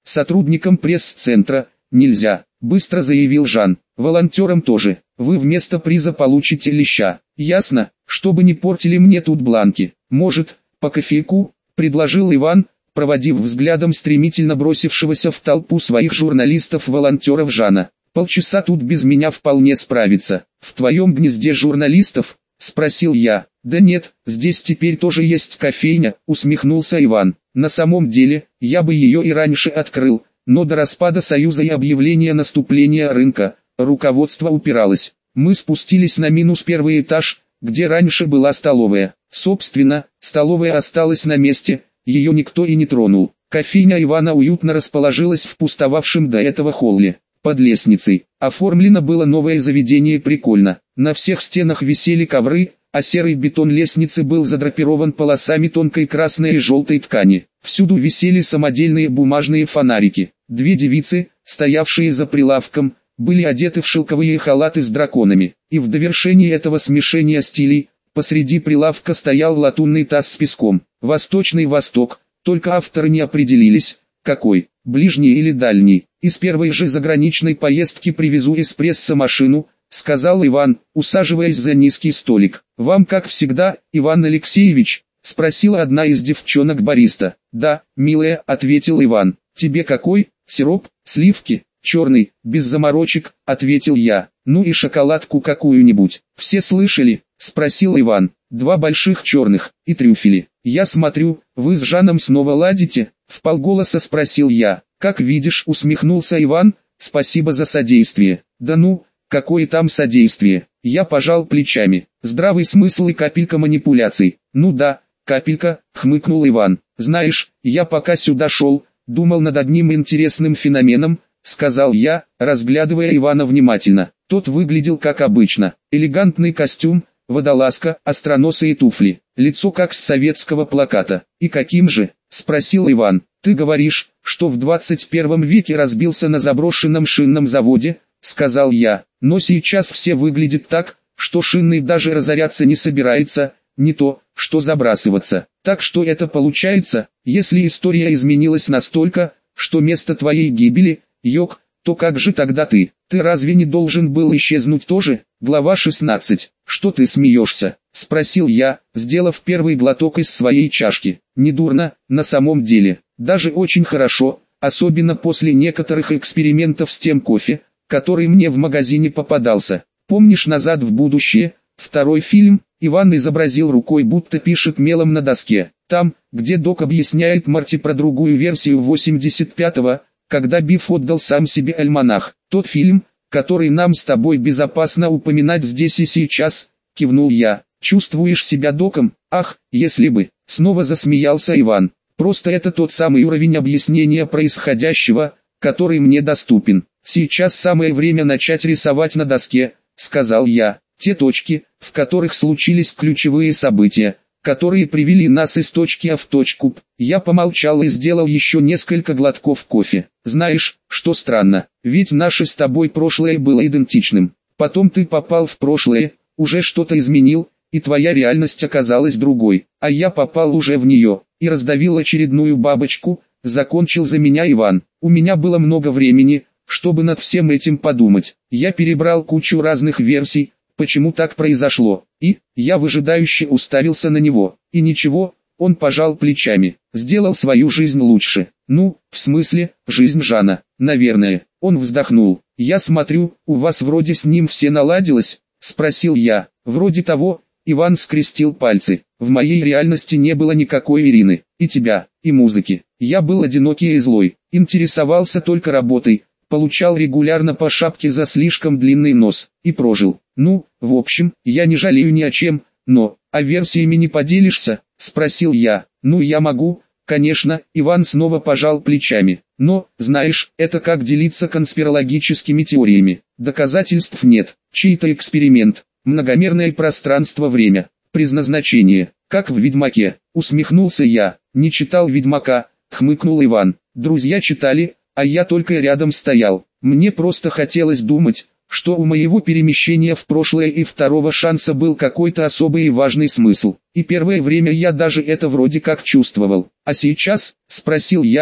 Сотрудникам пресс-центра нельзя, быстро заявил Жан. Волонтерам тоже. Вы вместо приза получите леща. Ясно, чтобы не портили мне тут бланки. Может, по кофейку, предложил Иван, проводив взглядом стремительно бросившегося в толпу своих журналистов-волонтеров Жана. Полчаса тут без меня вполне справится. В твоем гнезде журналистов? Спросил я. Да нет, здесь теперь тоже есть кофейня, усмехнулся Иван. На самом деле, я бы ее и раньше открыл, но до распада Союза и объявления наступления рынка, руководство упиралось. Мы спустились на минус первый этаж, где раньше была столовая. Собственно, столовая осталась на месте, ее никто и не тронул. Кофейня Ивана уютно расположилась в пустовавшем до этого холле. Под лестницей. Оформлено было новое заведение прикольно. На всех стенах висели ковры, а серый бетон лестницы был задрапирован полосами тонкой красной и желтой ткани. Всюду висели самодельные бумажные фонарики. Две девицы, стоявшие за прилавком, были одеты в шелковые халаты с драконами. И в довершении этого смешения стилей, посреди прилавка стоял латунный таз с песком. Восточный Восток, только авторы не определились, какой, ближний или дальний. Из первой же заграничной поездки привезу эспрессо-машину, сказал Иван, усаживаясь за низкий столик. Вам как всегда, Иван Алексеевич? Спросила одна из девчонок-бариста. Да, милая, ответил Иван. Тебе какой? Сироп, сливки, черный, без заморочек, ответил я. Ну и шоколадку какую-нибудь. Все слышали? Спросил Иван. Два больших черных, и трюфели. Я смотрю, вы с Жаном снова ладите? Вполголоса спросил я. Как видишь, усмехнулся Иван, спасибо за содействие. Да ну, какое там содействие? Я пожал плечами. Здравый смысл и капелька манипуляций. Ну да, капелька, хмыкнул Иван. Знаешь, я пока сюда шел, думал над одним интересным феноменом, сказал я, разглядывая Ивана внимательно. Тот выглядел как обычно. Элегантный костюм, водолазка, остроносые туфли, лицо как с советского плаката. И каким же? Спросил Иван. Ты говоришь, что в 21 веке разбился на заброшенном шинном заводе, сказал я. Но сейчас все выглядят так, что шинный даже разоряться не собирается, не то, что забрасываться. Так что это получается, если история изменилась настолько, что место твоей гибели, Йог, то как же тогда ты? Ты разве не должен был исчезнуть тоже? Глава 16. Что ты смеешься? Спросил я, сделав первый глоток из своей чашки. Недурно, на самом деле. Даже очень хорошо, особенно после некоторых экспериментов с тем кофе, который мне в магазине попадался. Помнишь «Назад в будущее», второй фильм? Иван изобразил рукой, будто пишет мелом на доске. Там, где Док объясняет Марти про другую версию 85-го, когда Биф отдал сам себе альманах. Тот фильм, который нам с тобой безопасно упоминать здесь и сейчас, кивнул я. Чувствуешь себя Доком? Ах, если бы. Снова засмеялся Иван. Просто это тот самый уровень объяснения происходящего, который мне доступен. Сейчас самое время начать рисовать на доске, сказал я. Те точки, в которых случились ключевые события, которые привели нас из точки А в точку П. Я помолчал и сделал еще несколько глотков кофе. Знаешь, что странно, ведь наше с тобой прошлое было идентичным. Потом ты попал в прошлое, уже что-то изменил, и твоя реальность оказалась другой. А я попал уже в нее, и раздавил очередную бабочку, закончил за меня Иван. У меня было много времени, чтобы над всем этим подумать. Я перебрал кучу разных версий, почему так произошло, и я выжидающе уставился на него. И ничего, он пожал плечами, сделал свою жизнь лучше. Ну, в смысле, жизнь Жана, наверное. Он вздохнул. Я смотрю, у вас вроде с ним все наладилось, спросил я. Вроде того. Иван скрестил пальцы. В моей реальности не было никакой Ирины, и тебя, и музыки. Я был одинокий и злой, интересовался только работой, получал регулярно по шапке за слишком длинный нос, и прожил. Ну, в общем, я не жалею ни о чем, но, а версиями не поделишься? Спросил я. Ну я могу, конечно, Иван снова пожал плечами. Но, знаешь, это как делиться конспирологическими теориями. Доказательств нет, чей-то эксперимент. Многомерное пространство-время, предназначение, как в «Ведьмаке», усмехнулся я. Не читал «Ведьмака», хмыкнул Иван. Друзья читали, а я только рядом стоял. Мне просто хотелось думать, что у моего перемещения в прошлое и второго шанса был какой-то особый и важный смысл. И первое время я даже это вроде как чувствовал. А сейчас, спросил я,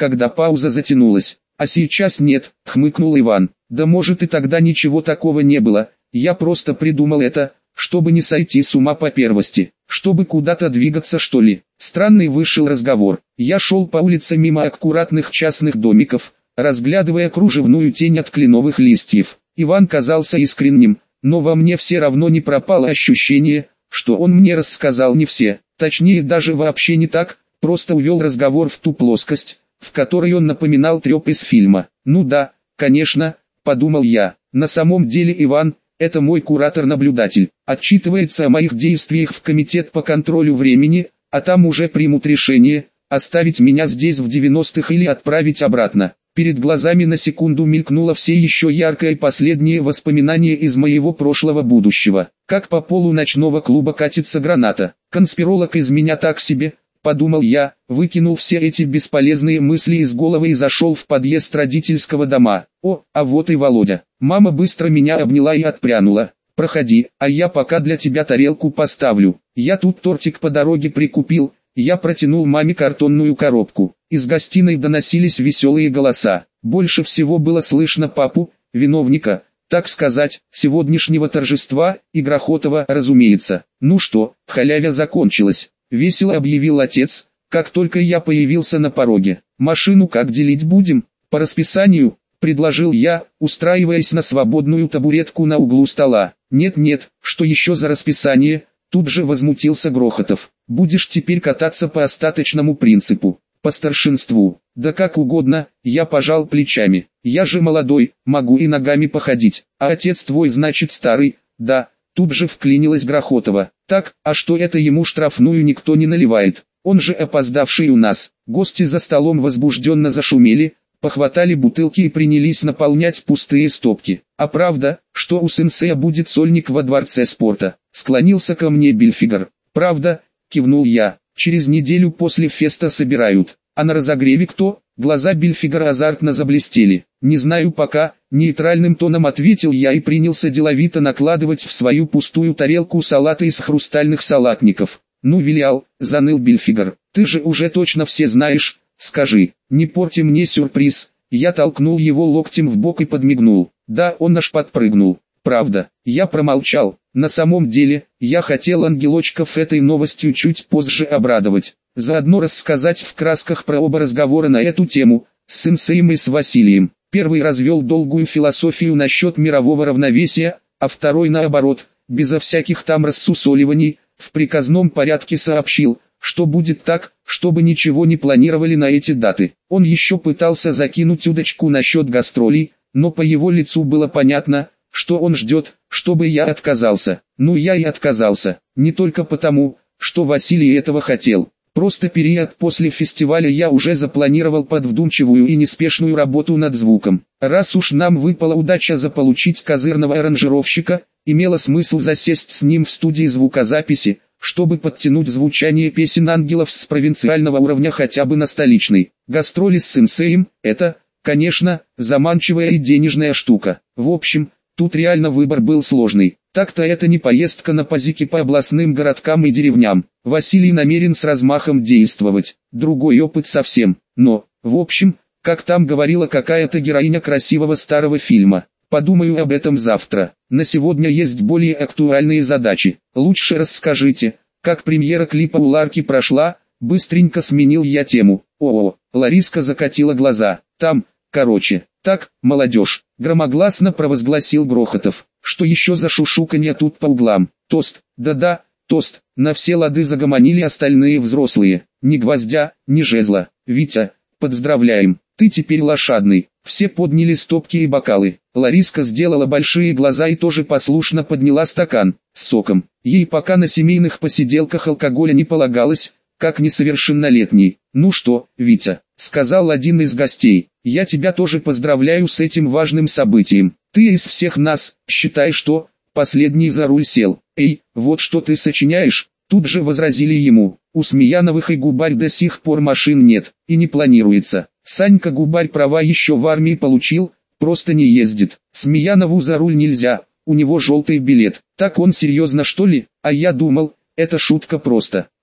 когда пауза затянулась. А сейчас нет, хмыкнул Иван. Да может и тогда ничего такого не было, я просто придумал это, чтобы не сойти с ума по первости, чтобы куда-то двигаться что ли. Странный вышел разговор. Я шел по улице мимо аккуратных частных домиков, разглядывая кружевную тень от кленовых листьев. Иван казался искренним, но во мне все равно не пропало ощущение, что он мне рассказал не все, точнее даже вообще не так, просто увел разговор в ту плоскость, в которой он напоминал треп из фильма. Ну да, конечно, подумал я, на самом деле Иван, это мой куратор-наблюдатель, отчитывается о моих действиях в комитет по контролю времени, а там уже примут решение, оставить меня здесь в 90-х или отправить обратно. Перед глазами на секунду мелькнуло все еще яркое последнее воспоминание из моего прошлого будущего. Как по полу ночного клуба катится граната. Конспиролог из меня так себе, подумал я, выкинул все эти бесполезные мысли из головы и зашел в подъезд родительского дома. О, а вот и Володя. Мама быстро меня обняла и отпрянула. Проходи, а я пока для тебя тарелку поставлю. Я тут тортик по дороге прикупил. Я протянул маме картонную коробку. Из гостиной доносились веселые голоса. Больше всего было слышно папу, виновника, так сказать, сегодняшнего торжества, и Грохотова, разумеется. Ну что, халявя закончилась, весело объявил отец, как только я появился на пороге. Машину как делить будем? По расписанию, предложил я, устраиваясь на свободную табуретку на углу стола. Нет-нет, что еще за расписание? Тут же возмутился Грохотов. Будешь теперь кататься по остаточному принципу, по старшинству. Да как угодно, я пожал плечами. Я же молодой, могу и ногами походить. А отец твой значит старый, да. Тут же вклинилась Грохотова. Так, а что это ему штрафную никто не наливает? Он же опоздавший у нас. Гости за столом возбужденно зашумели, похватали бутылки и принялись наполнять пустые стопки. А правда, что у сенсея будет сольник во дворце спорта? Склонился ко мне Бильфигер. Правда, кивнул я. Через неделю после феста собирают. А на разогреве кто? Глаза Бильфигера азартно заблестели. Не знаю пока, нейтральным тоном ответил я и принялся деловито накладывать в свою пустую тарелку салаты из хрустальных салатников. Ну Вилиал, заныл Бильфигер, ты же уже точно все знаешь, скажи, не порти мне сюрприз. Я толкнул его локтем в бок и подмигнул. Да, он аж подпрыгнул. Правда, я промолчал. На самом деле, я хотел ангелочков этой новостью чуть позже обрадовать. Заодно рассказать в красках про оба разговора на эту тему, с сенсеем и с Василием. Первый развел долгую философию насчет мирового равновесия, а второй наоборот, безо всяких там рассусоливаний, в приказном порядке сообщил, что будет так, чтобы ничего не планировали на эти даты. Он еще пытался закинуть удочку насчет гастролей, но по его лицу было понятно, что он ждет, чтобы я отказался. Ну я и отказался, не только потому, что Василий этого хотел. Просто период после фестиваля я уже запланировал под вдумчивую и неспешную работу над звуком. Раз уж нам выпала удача заполучить козырного аранжировщика, имело смысл засесть с ним в студии звукозаписи, чтобы подтянуть звучание песен ангелов с провинциального уровня хотя бы на столичный. Гастроли с сенсеем – это, конечно, заманчивая и денежная штука. В общем, тут реально выбор был сложный. Так-то это не поездка на пазики по областным городкам и деревням. Василий намерен с размахом действовать. Другой опыт совсем. Но, в общем, как там говорила какая-то героиня красивого старого фильма. Подумаю об этом завтра. На сегодня есть более актуальные задачи. Лучше расскажите, как премьера клипа у Ларки прошла. Быстренько сменил я тему. О, Лариска закатила глаза. Там, короче, так, молодежь, громогласно провозгласил Грохотов. Что еще за шушуканье тут по углам? Тост, да-да, тост. На все лады загомонили остальные взрослые. Ни гвоздя, ни жезла. Витя, поздравляем, ты теперь лошадный. Все подняли стопки и бокалы. Лариска сделала большие глаза и тоже послушно подняла стакан с соком. Ей пока на семейных посиделках алкоголя не полагалось, как несовершеннолетний. «Ну что, Витя», — сказал один из гостей, — «я тебя тоже поздравляю с этим важным событием. Ты из всех нас, считай, что последний за руль сел. Эй, вот что ты сочиняешь», — тут же возразили ему. «У Смеяновых и Губарь до сих пор машин нет, и не планируется. Санька Губарь права еще в армии получил, просто не ездит. Смеянову за руль нельзя, у него желтый билет. Так он серьезно что ли? А я думал, это шутка просто».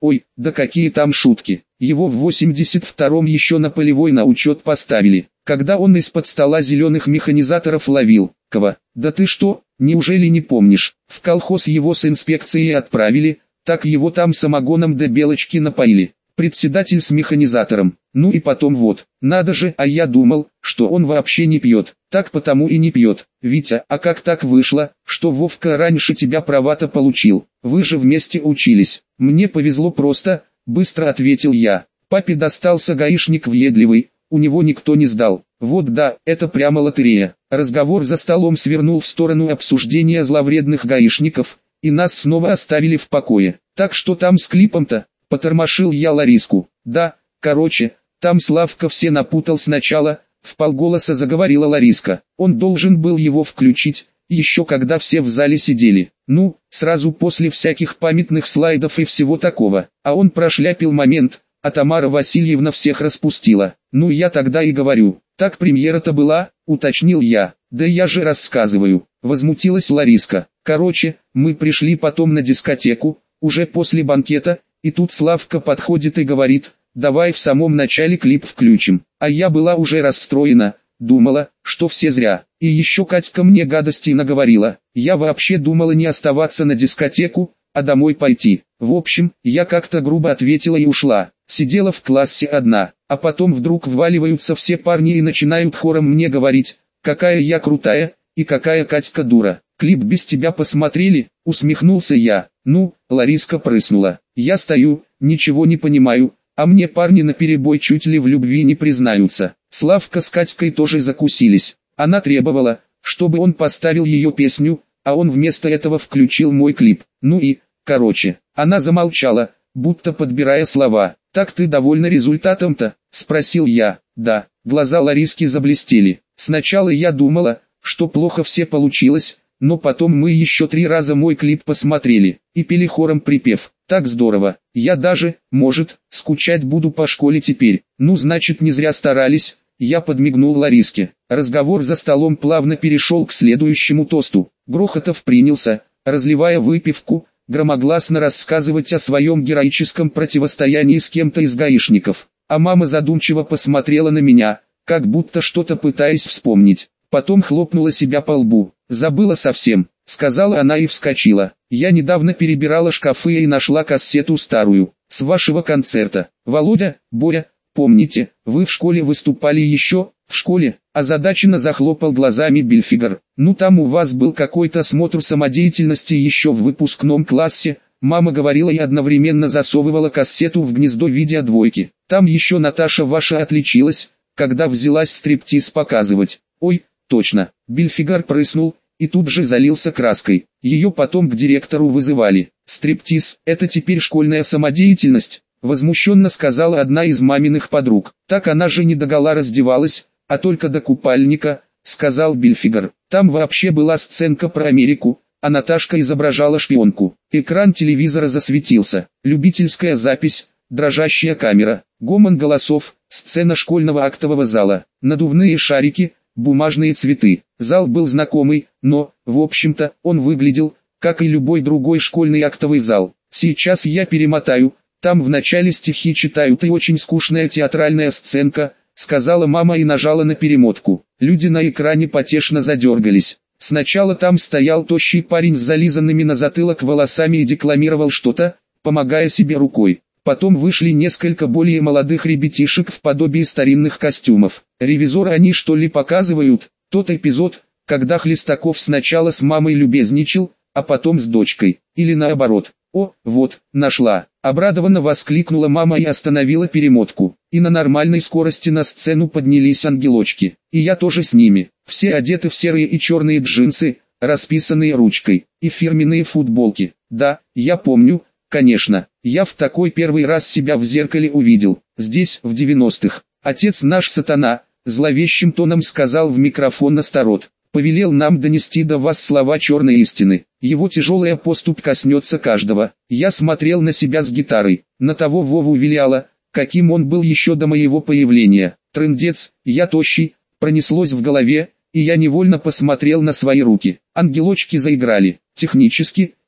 Ой, да какие там шутки. Его в 82-м еще на полевой на учет поставили, когда он из-под стола зеленых механизаторов ловил. Кого? Да ты что, неужели не помнишь? В колхоз его с инспекцией отправили, так его там самогоном до белочки напоили. Председатель с механизатором. Ну и потом вот, надо же, а я думал, что он вообще не пьет. Так потому и не пьет. Витя, а как так вышло, что Вовка раньше тебя права-то получил? Вы же вместе учились. Мне повезло просто, быстро ответил я. Папе достался гаишник въедливый, у него никто не сдал. Вот да, это прямо лотерея. Разговор за столом свернул в сторону обсуждения зловредных гаишников, и нас снова оставили в покое. Так что там с клипом-то? Потормошил я Лариску. Да, короче, там Славка все напутал сначала, вполголоса заговорила Лариска. Он должен был его включить, еще когда все в зале сидели. Ну, сразу после всяких памятных слайдов и всего такого. А он прошляпил момент, а Тамара Васильевна всех распустила. Ну я тогда и говорю, так премьера-то была, уточнил я. Да я же рассказываю, возмутилась Лариска. Короче, мы пришли потом на дискотеку, уже после банкета, и тут Славка подходит и говорит, давай в самом начале клип включим. А я была уже расстроена, думала, что все зря. И еще Катька мне гадостей наговорила. Я вообще думала не оставаться на дискотеку, а домой пойти. В общем, я как-то грубо ответила и ушла. Сидела в классе одна, а потом вдруг вваливаются все парни и начинают хором мне говорить, какая я крутая, и какая Катька дура. Клип без тебя посмотрели, усмехнулся я. Ну, Лариска прыснула. Я стою, ничего не понимаю, а мне парни наперебой чуть ли в любви не признаются. Славка с Катькой тоже закусились. Она требовала, чтобы он поставил ее песню, а он вместо этого включил мой клип. Ну и, короче, она замолчала, будто подбирая слова. «Так ты довольна результатом-то?» – спросил я. «Да». Глаза Лариски заблестели. Сначала я думала, что плохо все получилось, но потом мы еще 3 раза мой клип посмотрели и пели хором припев. Так здорово. Я даже, может, скучать буду по школе теперь. Ну значит не зря старались. Я подмигнул Лариске. Разговор за столом плавно перешел к следующему тосту. Грохотов принялся, разливая выпивку, громогласно рассказывать о своем героическом противостоянии с кем-то из гаишников. А мама задумчиво посмотрела на меня, как будто что-то пытаясь вспомнить. Потом хлопнула себя по лбу. «Забыла совсем», — сказала она и вскочила. «Я недавно перебирала шкафы и нашла кассету старую, с вашего концерта. Володя, Боря, помните, вы в школе выступали еще?» «В школе?» — озадаченно захлопал глазами Бильфигер. «Ну там у вас был какой-то смотр самодеятельности еще в выпускном классе», мама говорила и одновременно засовывала кассету в гнездо видеодвойки. «Там еще Наташа ваша отличилась, когда взялась стриптиз показывать». «Ой, точно». Бильфигер прыснул и тут же залился краской. Ее потом к директору вызывали. «Стриптиз – это теперь школьная самодеятельность», – возмущенно сказала одна из маминых подруг. «Так она же не догола раздевалась, а только до купальника», – сказал Бильфигер. «Там вообще была сценка про Америку, а Наташка изображала шпионку». Экран телевизора засветился. Любительская запись, дрожащая камера, гомон голосов, сцена школьного актового зала, надувные шарики, бумажные цветы. Зал был знакомый, но, в общем-то, он выглядел, как и любой другой школьный актовый зал. Сейчас я перемотаю, там в начале стихи читают и очень скучная театральная сценка, сказала мама и нажала на перемотку. Люди на экране потешно задергались. Сначала там стоял тощий парень с зализанными на затылок волосами и декламировал что-то, помогая себе рукой. Потом вышли несколько более молодых ребятишек в подобии старинных костюмов. «Ревизоры они что ли показывают?» Тот эпизод, когда Хлестаков сначала с мамой любезничал, а потом с дочкой. Или наоборот. «О, вот, нашла!» Обрадованно воскликнула мама и остановила перемотку. И на нормальной скорости на сцену поднялись ангелочки. И я тоже с ними. Все одеты в серые и черные джинсы, расписанные ручкой, и фирменные футболки. Да, я помню, конечно, я в такой первый раз себя в зеркале увидел. Здесь, в 90-х. Отец наш сатана, зловещим тоном сказал в микрофон Астарот. Повелел нам донести до вас слова черной истины. Его тяжелая поступь коснется каждого. Я смотрел на себя с гитарой, на того Вову Виляла, каким он был еще до моего появления. Трындец, я тощий, пронеслось в голове, и я невольно посмотрел на свои руки. Ангелочки заиграли. Технически,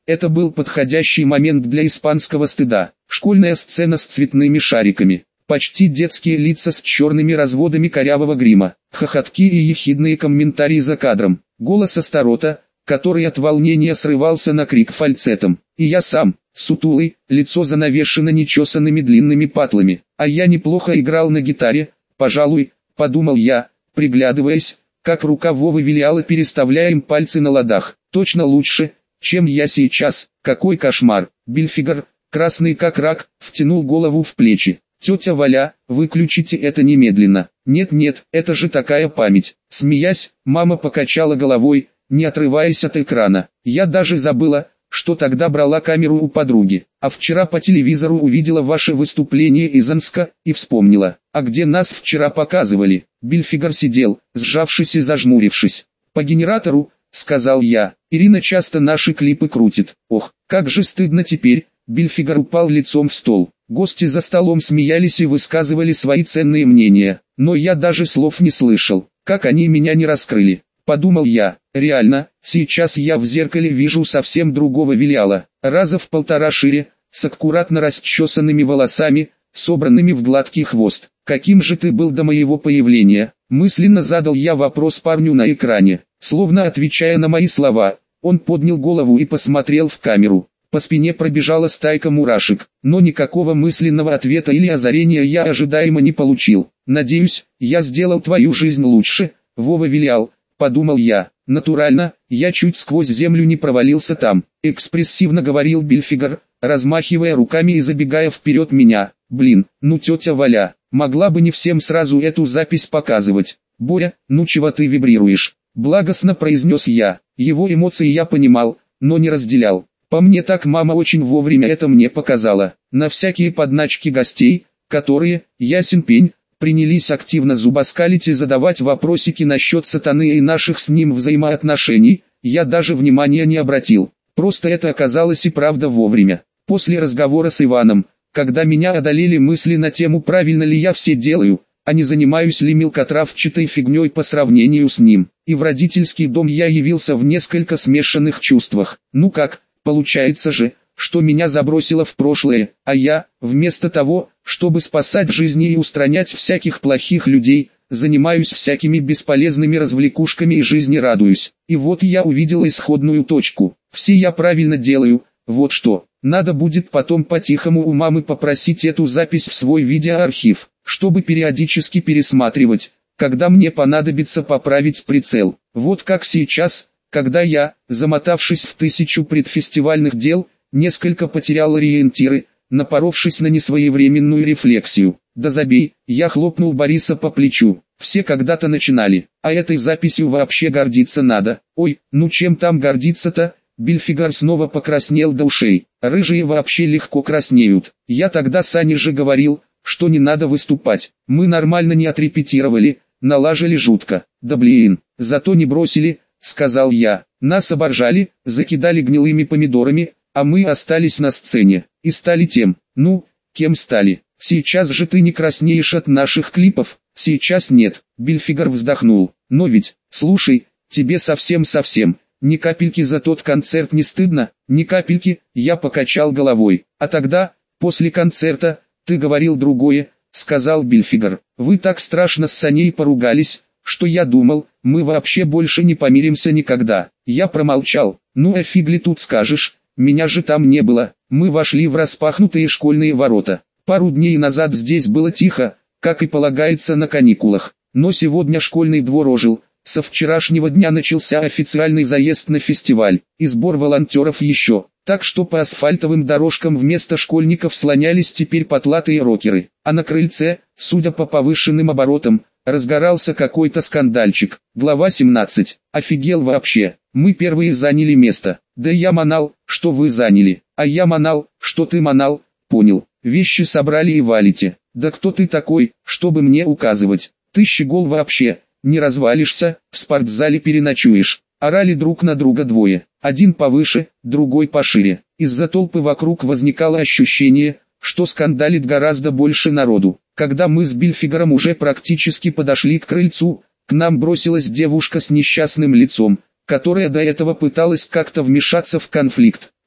это был подходящий момент для испанского стыда. Школьная сцена с цветными шариками, почти детские лица с черными разводами корявого грима, хохотки и ехидные комментарии за кадром, голос Астарота, который от волнения срывался на крик фальцетом, и я сам, сутулый, лицо занавешено нечесанными длинными патлами, а я неплохо играл на гитаре, пожалуй, подумал я, приглядываясь, как рука Вовы виляла, переставляя им пальцы на ладах, точно лучше, чем я сейчас. Какой кошмар. Бильфигер, красный как рак, втянул голову в плечи. Тетя Валя, выключите это немедленно. Нет, это же такая память. Смеясь, мама покачала головой, не отрываясь от экрана. Я даже забыла, что тогда брала камеру у подруги, а вчера по телевизору увидела ваше выступление из Омска и вспомнила, а где нас вчера показывали. Бильфигер сидел, сжавшись и зажмурившись. По генератору, сказал я, Ирина часто наши клипы крутит. Ох, как же стыдно теперь. Бильфигер упал лицом в стол. Гости за столом смеялись и высказывали свои ценные мнения, но я даже слов не слышал, как они меня не раскрыли. Подумал я, реально, сейчас я в зеркале вижу совсем другого Вилиала, раза в 1,5 шире, с аккуратно расчесанными волосами, собранными в гладкий хвост. Каким же ты был до моего появления? Мысленно задал я вопрос парню на экране, словно отвечая на мои слова. Он поднял голову и посмотрел в камеру. По спине пробежала стайка мурашек, но никакого мысленного ответа или озарения я ожидаемо не получил. Надеюсь, я сделал твою жизнь лучше, Вова Вилиал. Подумал я, натурально, я чуть сквозь землю не провалился там, экспрессивно говорил Бильфигер, размахивая руками и забегая вперед меня. Блин, ну тетя Валя, могла бы не всем сразу эту запись показывать. Боря, ну чего ты вибрируешь? Благостно произнес я, его эмоции я понимал, но не разделял. По мне так мама очень вовремя это мне показала, на всякие подначки гостей, которые, ясен пень, принялись активно зубоскалить и задавать вопросики насчет сатаны и наших с ним взаимоотношений, я даже внимания не обратил. Просто это оказалось и правда вовремя. После разговора с Иваном, когда меня одолели мысли на тему, правильно ли я все делаю, а не занимаюсь ли мелкотравчатой фигней по сравнению с ним, и в родительский дом я явился в несколько смешанных чувствах. Ну как, получается же, что меня забросило в прошлое, а я, вместо того, чтобы спасать жизни и устранять всяких плохих людей, занимаюсь всякими бесполезными развлекушками и жизни радуюсь. И вот я увидел исходную точку. Все я правильно делаю, вот что. Надо будет потом по-тихому у мамы попросить эту запись в свой видеоархив, чтобы периодически пересматривать, когда мне понадобится поправить прицел. Вот как сейчас, когда я, замотавшись в 1000 предфестивальных дел, несколько потерял ориентиры, напоровшись на несвоевременную рефлексию. Да забей, я хлопнул Бориса по плечу. Все когда-то начинали, а этой записью вообще гордиться надо. Ой, ну чем там гордиться-то? Бильфигер снова покраснел до ушей. Рыжие вообще легко краснеют. Я тогда Сане же говорил, что не надо выступать. Мы нормально не отрепетировали, налажали жутко. Да блин, зато не бросили, сказал я. Нас оборжали, закидали гнилыми помидорами, а мы остались на сцене, и стали тем, ну, кем стали. Сейчас же ты не краснеешь от наших клипов, сейчас нет. Бильфигер вздохнул, но ведь, слушай, тебе совсем-совсем, ни капельки за тот концерт не стыдно, ни капельки, я покачал головой. А тогда, после концерта, ты говорил другое, сказал Бильфигер. Вы так страшно с Саней поругались, что я думал, мы вообще больше не помиримся никогда. Я промолчал, ну а фиг ли тут скажешь. Меня же там не было, мы вошли в распахнутые школьные ворота. Пару дней назад здесь было тихо, как и полагается на каникулах, но сегодня школьный двор ожил, со вчерашнего дня начался официальный заезд на фестиваль, и сбор волонтеров еще, так что по асфальтовым дорожкам вместо школьников слонялись теперь потлатые рокеры, а на крыльце, судя по повышенным оборотам, разгорался какой-то скандальчик. Глава 17. Офигел вообще, мы первые заняли место. Да я манал, что вы заняли, а я манал, что ты манал, понял. Вещи собрали и валите. Да кто ты такой, чтобы мне указывать? Ты щегол вообще, не развалишься, в спортзале переночуешь. Орали друг на друга двое, один повыше, другой пошире. Из-за толпы вокруг возникало ощущение, что скандалит гораздо больше народу. Когда мы с Бильфигером уже практически подошли к крыльцу, к нам бросилась девушка с несчастным лицом, которая до этого пыталась как-то вмешаться в конфликт.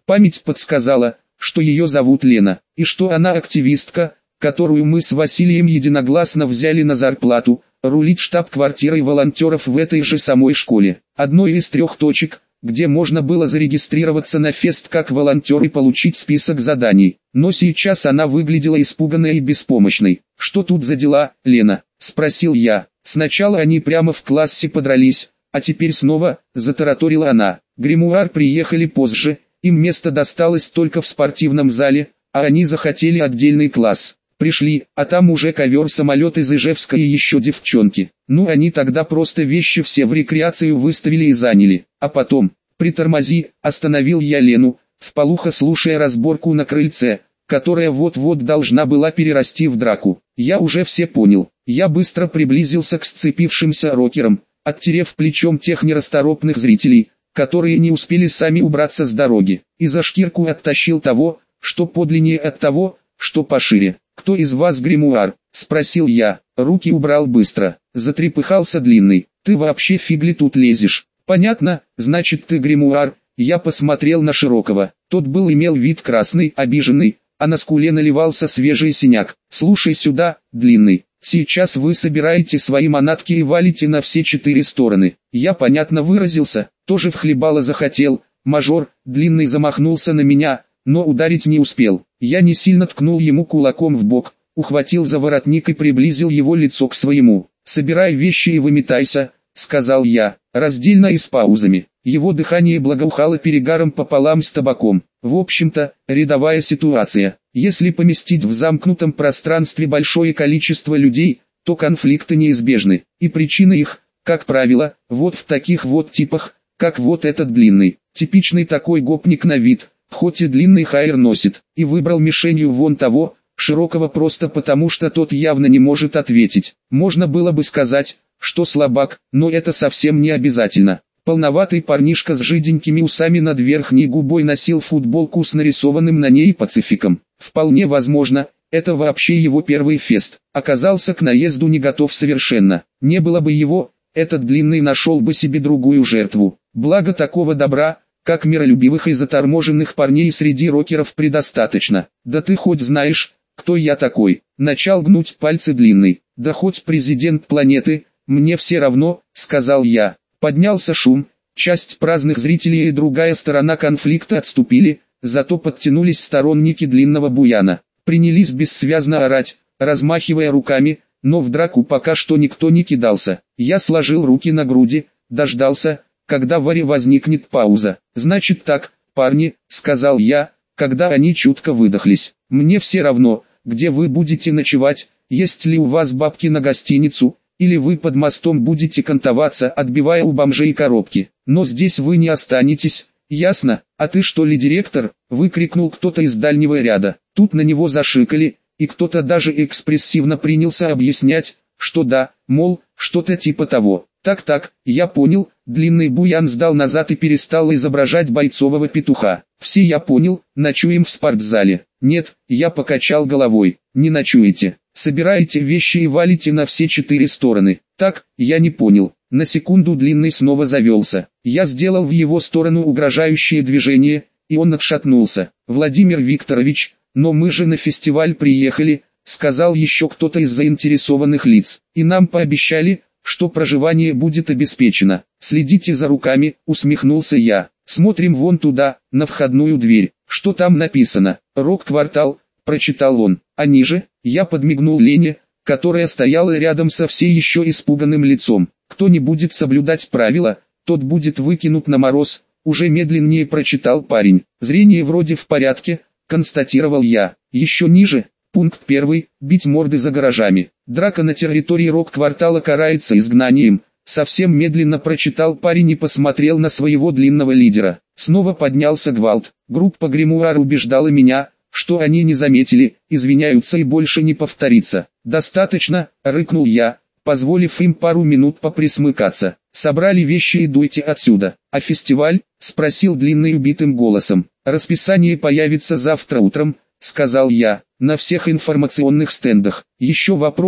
Память подсказала, что ее зовут Лена, и что она активистка, которую мы с Василием единогласно взяли на зарплату, рулить штаб-квартирой волонтеров в этой же самой школе, одной из 3 точек, где можно было зарегистрироваться на фест как волонтер и получить список заданий. Но сейчас она выглядела испуганной и беспомощной. «Что тут за дела, Лена?» – спросил я. «Сначала они прямо в классе подрались, а теперь снова», – затараторила она. «Гримуар приехали позже, им место досталось только в спортивном зале, а они захотели отдельный класс. Пришли, а там уже ковер-самолет из Ижевска и еще девчонки. Ну они тогда просто вещи все в рекреацию выставили и заняли. А потом, притормози, остановил я Лену, вполуха слушая разборку на крыльце, которая вот-вот должна была перерасти в драку. Я уже все понял. Я быстро приблизился к сцепившимся рокерам, оттерев плечом тех нерасторопных зрителей, которые не успели сами убраться с дороги, и за шкирку оттащил того, что подлиннее от того, что пошире. «Кто из вас гримуар?» – спросил я. Руки убрал быстро. Затрепыхался Длинный. «Ты вообще фигли тут лезешь?» «Понятно, значит ты гримуар». Я посмотрел на Широкого. Тот имел вид красный, обиженный, а на скуле наливался свежий синяк. «Слушай сюда, Длинный, сейчас вы собираете свои манатки и валите на все 4 стороны». Я понятно выразился, тоже вхлебало захотел. Мажор, Длинный замахнулся на меня, но ударить не успел. Я не сильно ткнул ему кулаком в бок, ухватил за воротник и приблизил его лицо к своему. «Собирай вещи и выметайся», — сказал я, раздельно и с паузами. Его дыхание благоухало перегаром пополам с табаком. В общем-то, рядовая ситуация. Если поместить в замкнутом пространстве большое количество людей, то конфликты неизбежны. И причины их, как правило, вот в таких вот типах, как вот этот Длинный. Типичный такой гопник на вид. Хоть и длинный хайр носит, и выбрал мишенью вон того, Широкого просто потому, что тот явно не может ответить. Можно было бы сказать, что слабак, но это совсем не обязательно. Полноватый парнишка с жиденькими усами над верхней губой носил футболку с нарисованным на ней пацификом. Вполне возможно, это вообще его первый фест. Оказался к наезду не готов совершенно. Не было бы его, этот Длинный нашел бы себе другую жертву. Благо такого добра, как миролюбивых и заторможенных парней среди рокеров предостаточно. «Да ты хоть знаешь, кто я такой?» Начал гнуть пальцы Длинный. «Да хоть президент планеты, мне все равно», — сказал я. Поднялся шум, часть праздных зрителей и другая сторона конфликта отступили, зато подтянулись сторонники Длинного Буяна. Принялись бессвязно орать, размахивая руками, но в драку пока что никто не кидался. Я сложил руки на груди, дождался, когда в аре возникнет пауза. «Значит так, парни», — сказал я, когда они чутко выдохлись. «Мне все равно, где вы будете ночевать, есть ли у вас бабки на гостиницу, или вы под мостом будете кантоваться, отбивая у бомжей коробки. Но здесь вы не останетесь, ясно? А ты что ли директор?» — выкрикнул кто-то из дальнего ряда. Тут на него зашикали, и кто-то даже экспрессивно принялся объяснять, что да, мол, что-то типа того. «Так, я понял», — Длинный Буян сдал назад и перестал изображать бойцового петуха. «Все я понял, ночуем в спортзале». «Нет», — я покачал головой, — «не ночуете. Собираете вещи и валите на все 4 стороны». «Так, я не понял». На секунду Длинный снова завелся. Я сделал в его сторону угрожающее движение, и он отшатнулся. «Владимир Викторович, но мы же на фестиваль приехали», — сказал еще кто-то из заинтересованных лиц. «И нам пообещали, что проживание будет обеспечено. Следите за руками», — усмехнулся я. «Смотрим вон туда, на входную дверь. Что там написано?» «Рок-квартал», — прочитал он. «А ниже?» Я подмигнул Лене, которая стояла рядом со все еще испуганным лицом. «Кто не будет соблюдать правила, тот будет выкинут на мороз», — уже медленнее прочитал парень. «Зрение вроде в порядке», — констатировал я. «Еще ниже». Пункт 1. Бить морды за гаражами. Драка на территории рок-квартала карается изгнанием. Совсем медленно прочитал парень и посмотрел на своего длинного лидера. Снова поднялся гвалт. Группа Гримуар убеждала меня, что они не заметили, извиняются и больше не повторится. «Достаточно», — рыкнул я, позволив им пару минут поприсмыкаться. «Собрали вещи и дуйте отсюда». «А фестиваль?» — спросил Длинный убитым голосом. «Расписание появится завтра утром», — сказал я, — «на всех информационных стендах». «Еще вопросы?»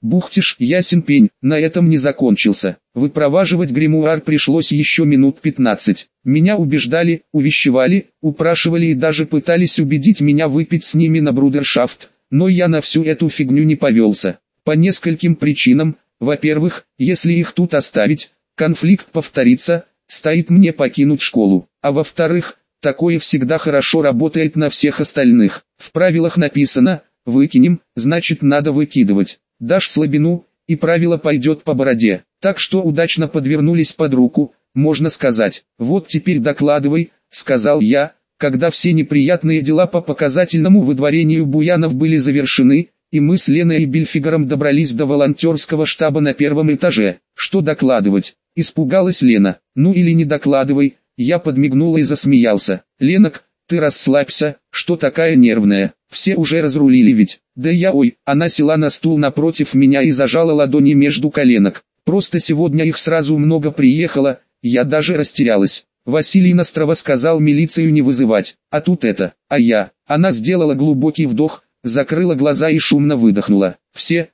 Бухтишь, ясен пень, на этом не закончился. Выпроваживать гримуар пришлось еще минут 15. Меня убеждали, увещевали, упрашивали и даже пытались убедить меня выпить с ними на брудершафт, но я на всю эту фигню не повелся. По нескольким причинам. Во-первых, если их тут оставить, конфликт повторится, стоит мне покинуть школу. А во-вторых, такое всегда хорошо работает на всех остальных. В правилах написано, выкинем, значит надо выкидывать. Дашь слабину, и правило пойдет по бороде. Так что удачно подвернулись под руку, можно сказать. Вот теперь докладывай, сказал я, когда все неприятные дела по показательному выдворению буянов были завершены, и мы с Леной и Бильфигаром добрались до волонтерского штаба на первом этаже. Что докладывать? Испугалась Лена. Ну или не докладывай. Я подмигнула и засмеялся. Ленок, ты расслабься, что такая нервная? Все уже разрулили ведь. Да я ой, она села на стул напротив меня и зажала ладони между коленок. Просто сегодня их сразу много приехало, я даже растерялась. Василий Нострово сказал милицию не вызывать, а тут это, а я. Она сделала глубокий вдох, закрыла глаза и шумно выдохнула. Все,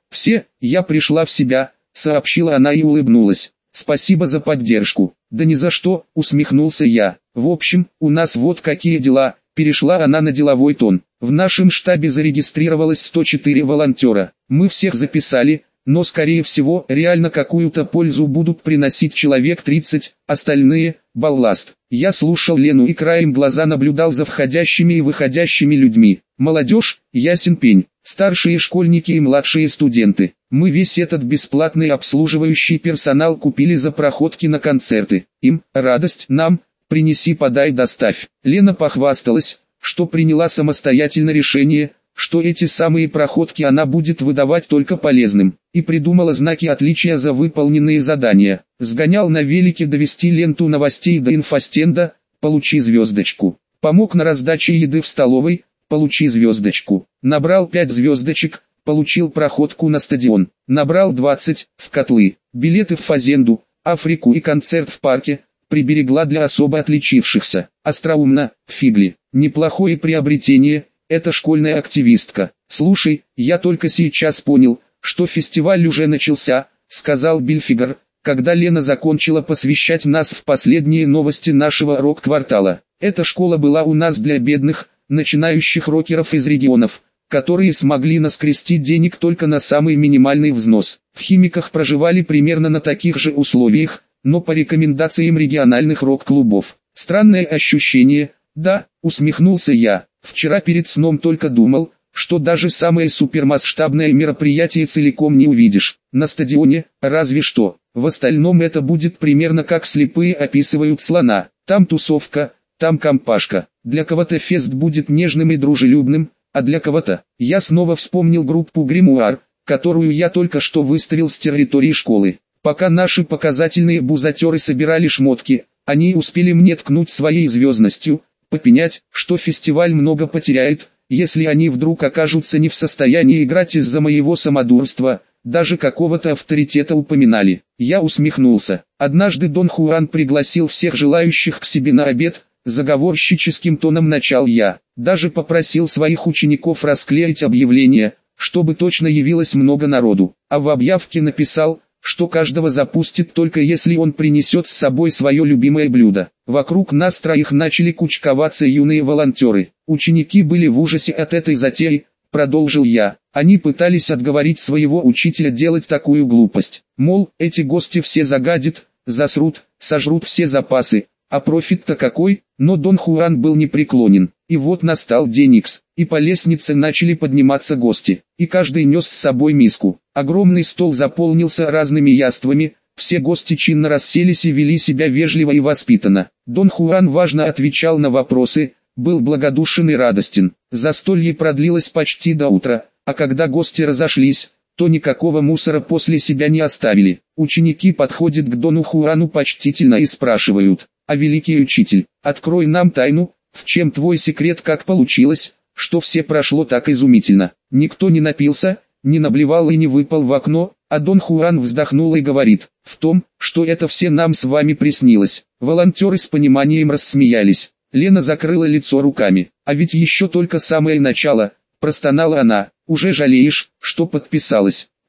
я пришла в себя, сообщила она и улыбнулась. Спасибо за поддержку. Да ни за что, усмехнулся я. В общем, у нас вот какие дела, перешла она на деловой тон. В нашем штабе зарегистрировалось 104 волонтера. Мы всех записали, но скорее всего реально какую-то пользу будут приносить человек 30, остальные – балласт. Я слушал Лену и краем глаза наблюдал за входящими и выходящими людьми. Молодежь, ясен пень, старшие школьники и младшие студенты. Мы весь этот бесплатный обслуживающий персонал купили за проходки на концерты. Им – радость, нам – принеси, подай, доставь. Лена похвасталась, что приняла самостоятельно решение, что эти самые проходки она будет выдавать только полезным, и придумала знаки отличия за выполненные задания. Сгонял на велике довести ленту новостей до инфостенда, получи звездочку. Помог на раздаче еды в столовой, получи звездочку. Набрал 5 звездочек, получил проходку на стадион. Набрал 20, в котлы, билеты в Фазенду, Африку и концерт в парке, приберегла для особо отличившихся. Остроумно, фигли, неплохое приобретение. Это школьная активистка. Слушай, я только сейчас понял, что фестиваль уже начался, сказал Бильфигар, когда Лена закончила посвящать нас в последние новости нашего рок-квартала. Эта школа была у нас для бедных, начинающих рокеров из регионов, которые смогли наскрестить денег только на самый минимальный взнос. В Химиках проживали примерно на таких же условиях, но по рекомендациям региональных рок-клубов. Странное ощущение, да, усмехнулся я. Вчера перед сном только думал, что даже самое супермасштабное мероприятие целиком не увидишь. На стадионе, разве что. В остальном это будет примерно как слепые описывают слона. Там тусовка, там компашка. Для кого-то фест будет нежным и дружелюбным, а для кого-то... Я снова вспомнил группу «Гримуар», которую я только что выставил с территории школы. Пока наши показательные бузатеры собирали шмотки, они успели мне ткнуть своей звездностью, попенять, что фестиваль много потеряет, если они вдруг окажутся не в состоянии играть из-за моего самодурства, даже какого-то авторитета упоминали. Я усмехнулся. Однажды Дон Хуан пригласил всех желающих к себе на обед, заговорщическим тоном начал я. Даже попросил своих учеников расклеить объявление, чтобы точно явилось много народу. А в объявке написал, что каждого запустит только если он принесет с собой свое любимое блюдо. Вокруг нас троих начали кучковаться юные волонтеры. Ученики были в ужасе от этой затеи, продолжил я. Они пытались отговорить своего учителя делать такую глупость. Мол, эти гости все загадят, засрут, сожрут все запасы, а профит-то какой? Но Дон Хуан был непреклонен. И вот настал день Икс, и по лестнице начали подниматься гости, и каждый нес с собой миску. Огромный стол заполнился разными яствами, все гости чинно расселись и вели себя вежливо и воспитанно. Дон Хуан важно отвечал на вопросы, был благодушен и радостен. Застолье продлилось почти до утра, а когда гости разошлись, то никакого мусора после себя не оставили. Ученики подходят к Дону Хуану почтительно и спрашивают: «А великий учитель, открой нам тайну, в чем твой секрет, как получилось, что все прошло так изумительно?» Никто не напился, не наблевал и не выпал в окно, а Дон Хуан вздохнул и говорит: «В том, что это все нам с вами приснилось». Волонтеры с пониманием рассмеялись. Лена закрыла лицо руками. «А ведь еще только самое начало», простонала она. «Уже жалеешь, что подписалась?»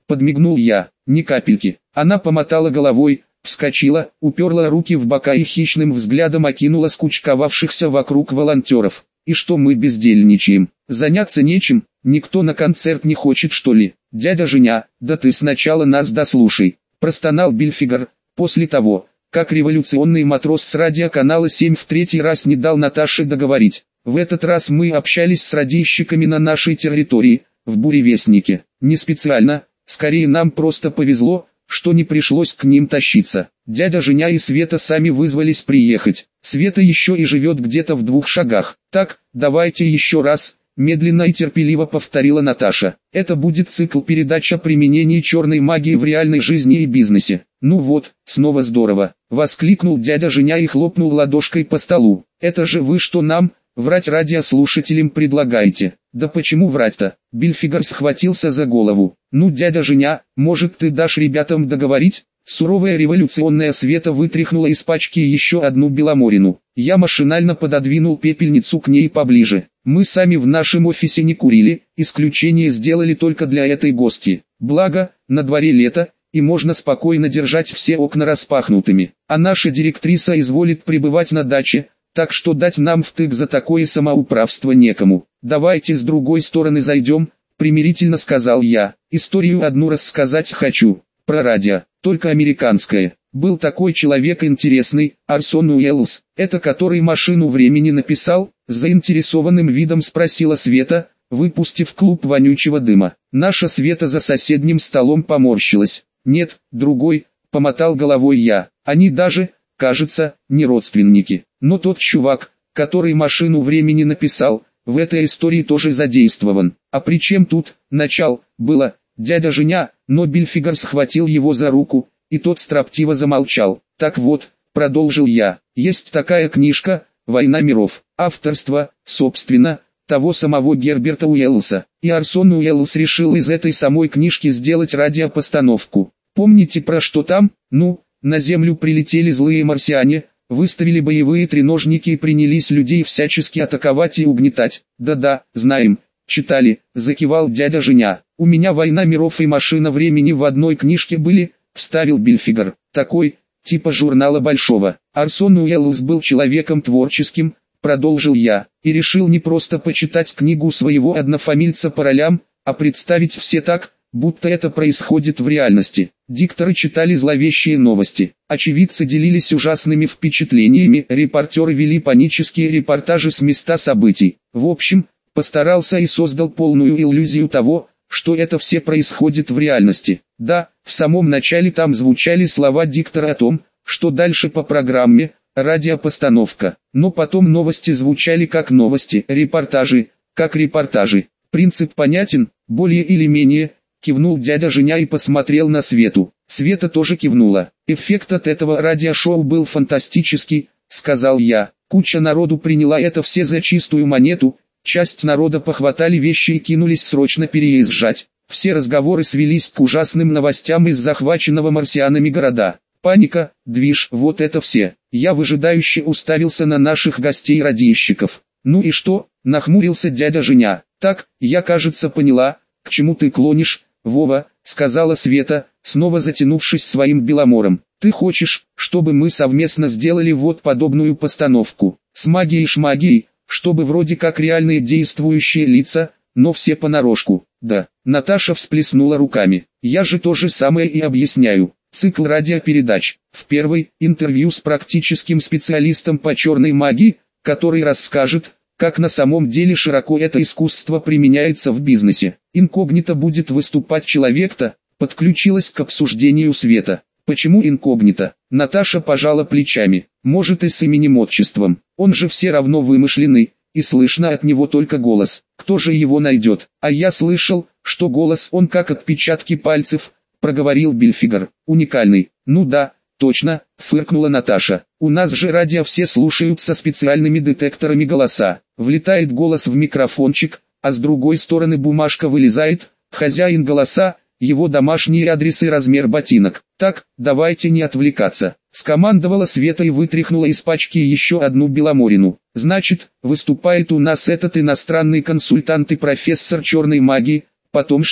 подмигнул я. Ни капельки. Она помотала головой, вскочила, уперла руки в бока и хищным взглядом окинула скучковавшихся вокруг волонтеров. И что мы бездельничаем? Заняться нечем, никто на концерт не хочет, что ли? Дядя Женя, да ты сначала нас дослушай, простонал Бильфигер, после того, как революционный матрос с радиоканала 7 в третий раз не дал Наташе договорить. В этот раз мы общались с радищиками на нашей территории, в Буревестнике. Не специально, скорее нам просто повезло, что не пришлось к ним тащиться. Дядя Женя и Света сами вызвались приехать. Света еще и живет где-то в 2 шагах. Так, давайте еще раз, медленно и терпеливо повторила Наташа. Это будет цикл передач о применении черной магии в реальной жизни и бизнесе. Ну вот, снова здорово, воскликнул дядя Женя и хлопнул ладошкой по столу. Это же вы что нам, врать радиослушателям предлагаете? Да почему врать-то? Бильфигер схватился за голову. Ну дядя Женя, может ты дашь ребятам договорить? Суровая революционная Света вытряхнула из пачки еще одну беломорину. Я машинально пододвинул пепельницу к ней поближе. Мы сами в нашем офисе не курили, исключение сделали только для этой гости. Благо, на дворе лето, и можно спокойно держать все окна распахнутыми. А наша директриса изволит пребывать на даче, так что дать нам втык за такое самоуправство некому. Давайте с другой стороны зайдем, примирительно сказал я. Историю одну рассказать хочу, про радио, только американское. Был такой человек интересный, Орсон Уэллс, это который «Машину времени» написал, с заинтересованным видом спросила Света, выпустив клуб вонючего дыма. Наша Света за соседним столом поморщилась. Нет, другой, помотал головой я. Они даже, кажется, не родственники. Но тот чувак, который «Машину времени» написал, в этой истории тоже задействован. А при чем тут, начал, было, дядя Женя, но Бильфигер схватил его за руку, и тот строптиво замолчал. Так вот, продолжил я, есть такая книжка «Война миров», авторство, собственно, того самого Герберта Уэллса. И Орсон Уэллс решил из этой самой книжки сделать радиопостановку. Помните про что там? Ну, на Землю прилетели злые марсиане, выставили боевые треножники и принялись людей всячески атаковать и угнетать. Да-да, знаем, читали, закивал дядя Женя. У меня «Война миров» и «Машина времени» в одной книжке были, вставил Бильфигер. Такой, типа журнала большого. Орсон Уэллс был человеком творческим, продолжил я, и решил не просто почитать книгу своего однофамильца по ролям, а представить все так, будто это происходит в реальности. Дикторы читали зловещие новости, очевидцы делились ужасными впечатлениями, репортеры вели панические репортажи с места событий. В общем, постарался и создал полную иллюзию того, что это все происходит в реальности. Да, в самом начале там звучали слова диктора о том, что дальше по программе радиопостановка, но потом новости звучали как новости, репортажи, как репортажи. Принцип понятен, более или менее, кивнул дядя Женя и посмотрел на Свету. Света тоже кивнула. Эффект от этого радиошоу был фантастический, сказал я. Куча народу приняла это все за чистую монету, часть народа похватали вещи и кинулись срочно переезжать. Все разговоры свелись к ужасным новостям из захваченного марсианами города. Паника, движ, вот это все. Я выжидающе уставился на наших гостей-радищиков. Ну и что? Нахмурился дядя Женя. Так, я кажется поняла, к чему ты клонишь, Вова, сказала Света, снова затянувшись своим беломором. Ты хочешь, чтобы мы совместно сделали вот подобную постановку, с магией-шмагией, чтобы вроде как реальные действующие лица, но все понарошку. Да, Наташа всплеснула руками. Я же то же самое и объясняю. Цикл радиопередач. В первой – интервью с практическим специалистом по черной магии, который расскажет, как на самом деле широко это искусство применяется в бизнесе. Инкогнито будет выступать человек-то, подключилась к обсуждению Света. Почему инкогнито? Наташа пожала плечами. Может и с именем-отчеством. Он же все равно вымышленный, и слышно от него только голос. Кто же его найдет? А я слышал, что голос он как отпечатки пальцев, проговорил Бильфигер. Уникальный. Ну да, точно, фыркнула Наташа. У нас же радио все слушают со специальными детекторами голоса. Влетает голос в микрофончик, а с другой стороны бумажка вылезает, хозяин голоса, его домашний адрес и размер ботинок. Так, давайте не отвлекаться. Скомандовала Света и вытряхнула из пачки еще одну беломорину. Значит, выступает у нас этот иностранный консультант и профессор черной магии. Потом что?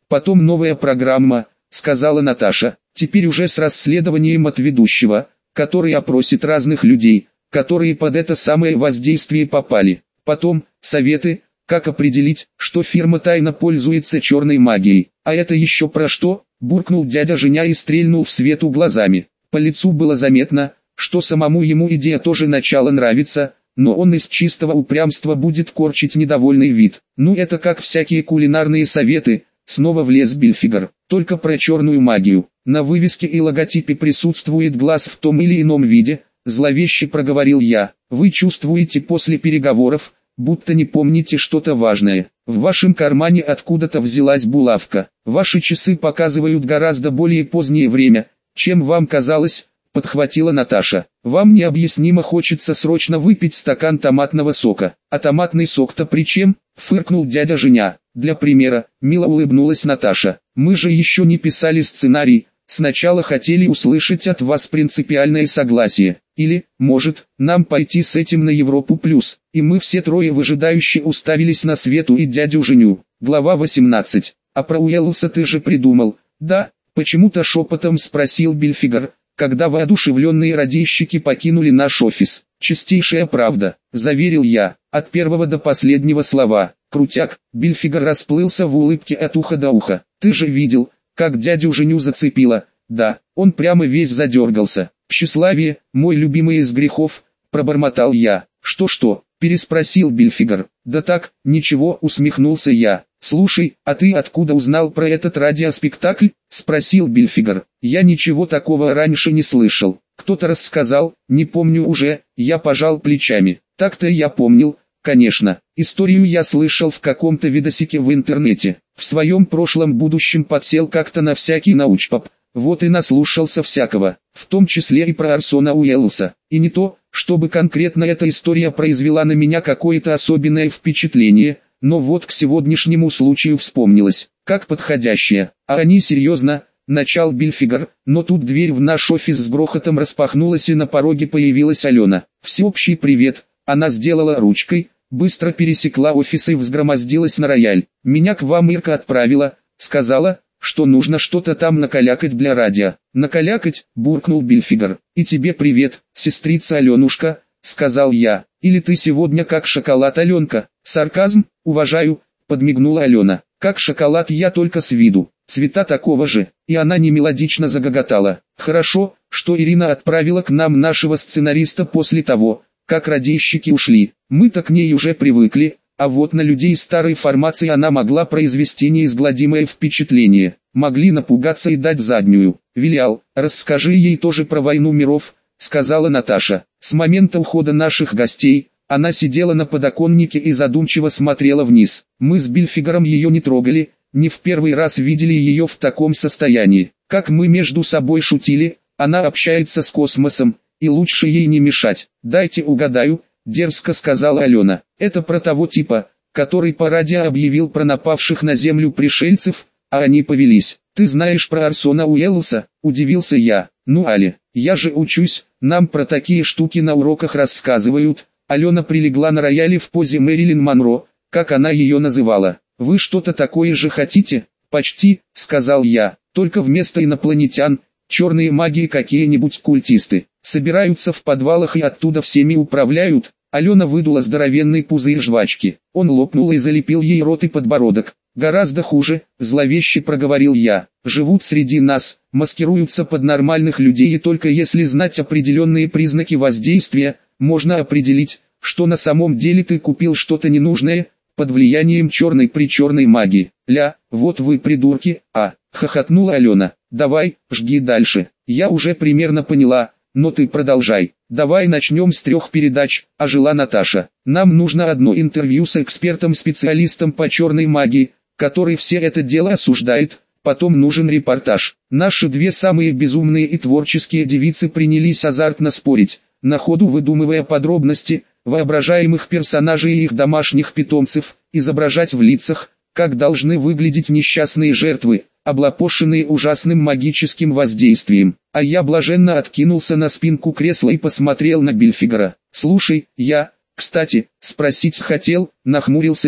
потом новая программа, сказала Наташа, теперь уже с расследованием от ведущего, который опросит разных людей, которые под это самое воздействие попали. Потом, советы, как определить, что фирма тайно пользуется черной магией. А это еще про что? Буркнул дядя Женя и стрельнул в Свету глазами. По лицу было заметно, что самому ему идея тоже начала нравиться, но он из чистого упрямства будет корчить недовольный вид. Ну это как всякие кулинарные советы, снова влез Бильфигер, только про черную магию. На вывеске и логотипе присутствует глаз в том или ином виде, зловеще проговорил я. Вы чувствуете после переговоров, будто не помните что-то важное. В вашем кармане откуда-то взялась булавка. Ваши часы показывают гораздо более позднее время, чем вам казалось, подхватила Наташа. Вам необъяснимо хочется срочно выпить стакан томатного сока. А томатный сок-то при чем? Фыркнул дядя Женя. Для примера, мило улыбнулась Наташа. Мы же еще не писали сценарий. Сначала хотели услышать от вас принципиальное согласие. Или, может, нам пойти с этим на Европу+. И мы все трое выжидающе уставились на Свету и дядю Женю. Глава 18. А про Уэллса ты же придумал? Да, почему-то шепотом спросил Бильфигер, когда воодушевленные радищики покинули наш офис. Чистейшая правда, заверил я, от первого до последнего слова. Крутяк, Бильфигер расплылся в улыбке от уха до уха. Ты же видел, как дядю Женю зацепило. Да, он прямо весь задергался. Тщеславие, мой любимый из грехов, пробормотал я. Что-что, переспросил Бильфигер. Да так, ничего, усмехнулся я. Слушай, а ты откуда узнал про этот радиоспектакль? Спросил Бильфигер. Я ничего такого раньше не слышал. Кто-то рассказал, не помню уже, я пожал плечами. Так-то я помнил, конечно. Историю я слышал в каком-то видосике в интернете. В своем прошлом-будущем подсел как-то на всякий научпоп. Вот и наслушался всякого, в том числе и про Орсона Уэллса. И не то, чтобы конкретно эта история произвела на меня какое-то особенное впечатление, но вот к сегодняшнему случаю вспомнилось, как подходящее. А они серьезно, начал Бильфигер, но тут дверь в наш офис с грохотом распахнулась и на пороге появилась Алена. Всеобщий привет, она сделала ручкой, быстро пересекла офис и взгромоздилась на рояль. Меня к вам Ирка отправила, сказала, что нужно что-то там накалякать для радио. Накалякать, буркнул Бильфигер. И тебе привет, сестрица Аленушка, сказал я. Или ты сегодня как шоколад, Аленка? Сарказм, уважаю, подмигнула Алена. Как шоколад я только с виду, цвета такого же. И она немелодично загоготала. Хорошо, что Ирина отправила к нам нашего сценариста после того, как радищики ушли. Мы-то к ней уже привыкли. А вот на людей старой формации она могла произвести неизгладимое впечатление. Могли напугаться и дать заднюю. Вилял, расскажи ей тоже про войну миров, сказала Наташа. С момента ухода наших гостей, она сидела на подоконнике и задумчиво смотрела вниз. Мы с Бильфигером ее не трогали, не в первый раз видели ее в таком состоянии. Как мы между собой шутили, она общается с космосом, и лучше ей не мешать. Дайте угадаю, дерзко сказала Алена. Это про того типа, который по радио объявил про напавших на Землю пришельцев, а они повелись. Ты знаешь про Орсона Уэллса? Удивился я. Ну Али, я же учусь, нам про такие штуки на уроках рассказывают. Алена прилегла на рояле в позе Мэрилин Монро, как она ее называла. Вы что-то такое же хотите? Почти, сказал я, только вместо инопланетян, черные маги какие-нибудь культисты. Собираются в подвалах и оттуда всеми управляют. Алена выдула здоровенный пузырь жвачки. Он лопнул и залепил ей рот и подбородок. Гораздо хуже, зловеще проговорил я. Живут среди нас, маскируются под нормальных людей, и только если знать определенные признаки воздействия, можно определить, что на самом деле ты купил что-то ненужное, под влиянием черной-причерной магии. Ля, вот вы придурки, хохотнула Алена. Давай, жги дальше. Я уже примерно поняла, но ты продолжай. Давай начнем с 3 передач, ожила Наташа. Нам нужно одно интервью с экспертом-специалистом по черной магии, который все это дело осуждает, потом нужен репортаж. Наши 2 самые безумные и творческие девицы принялись азартно спорить, на ходу выдумывая подробности, воображаемых персонажей и их домашних питомцев, изображать в лицах, как должны выглядеть несчастные жертвы, облапошенные ужасным магическим воздействием. А я блаженно откинулся на спинку кресла и посмотрел на Бильфигера. «Слушай, я, кстати, спросить хотел», — нахмурился я.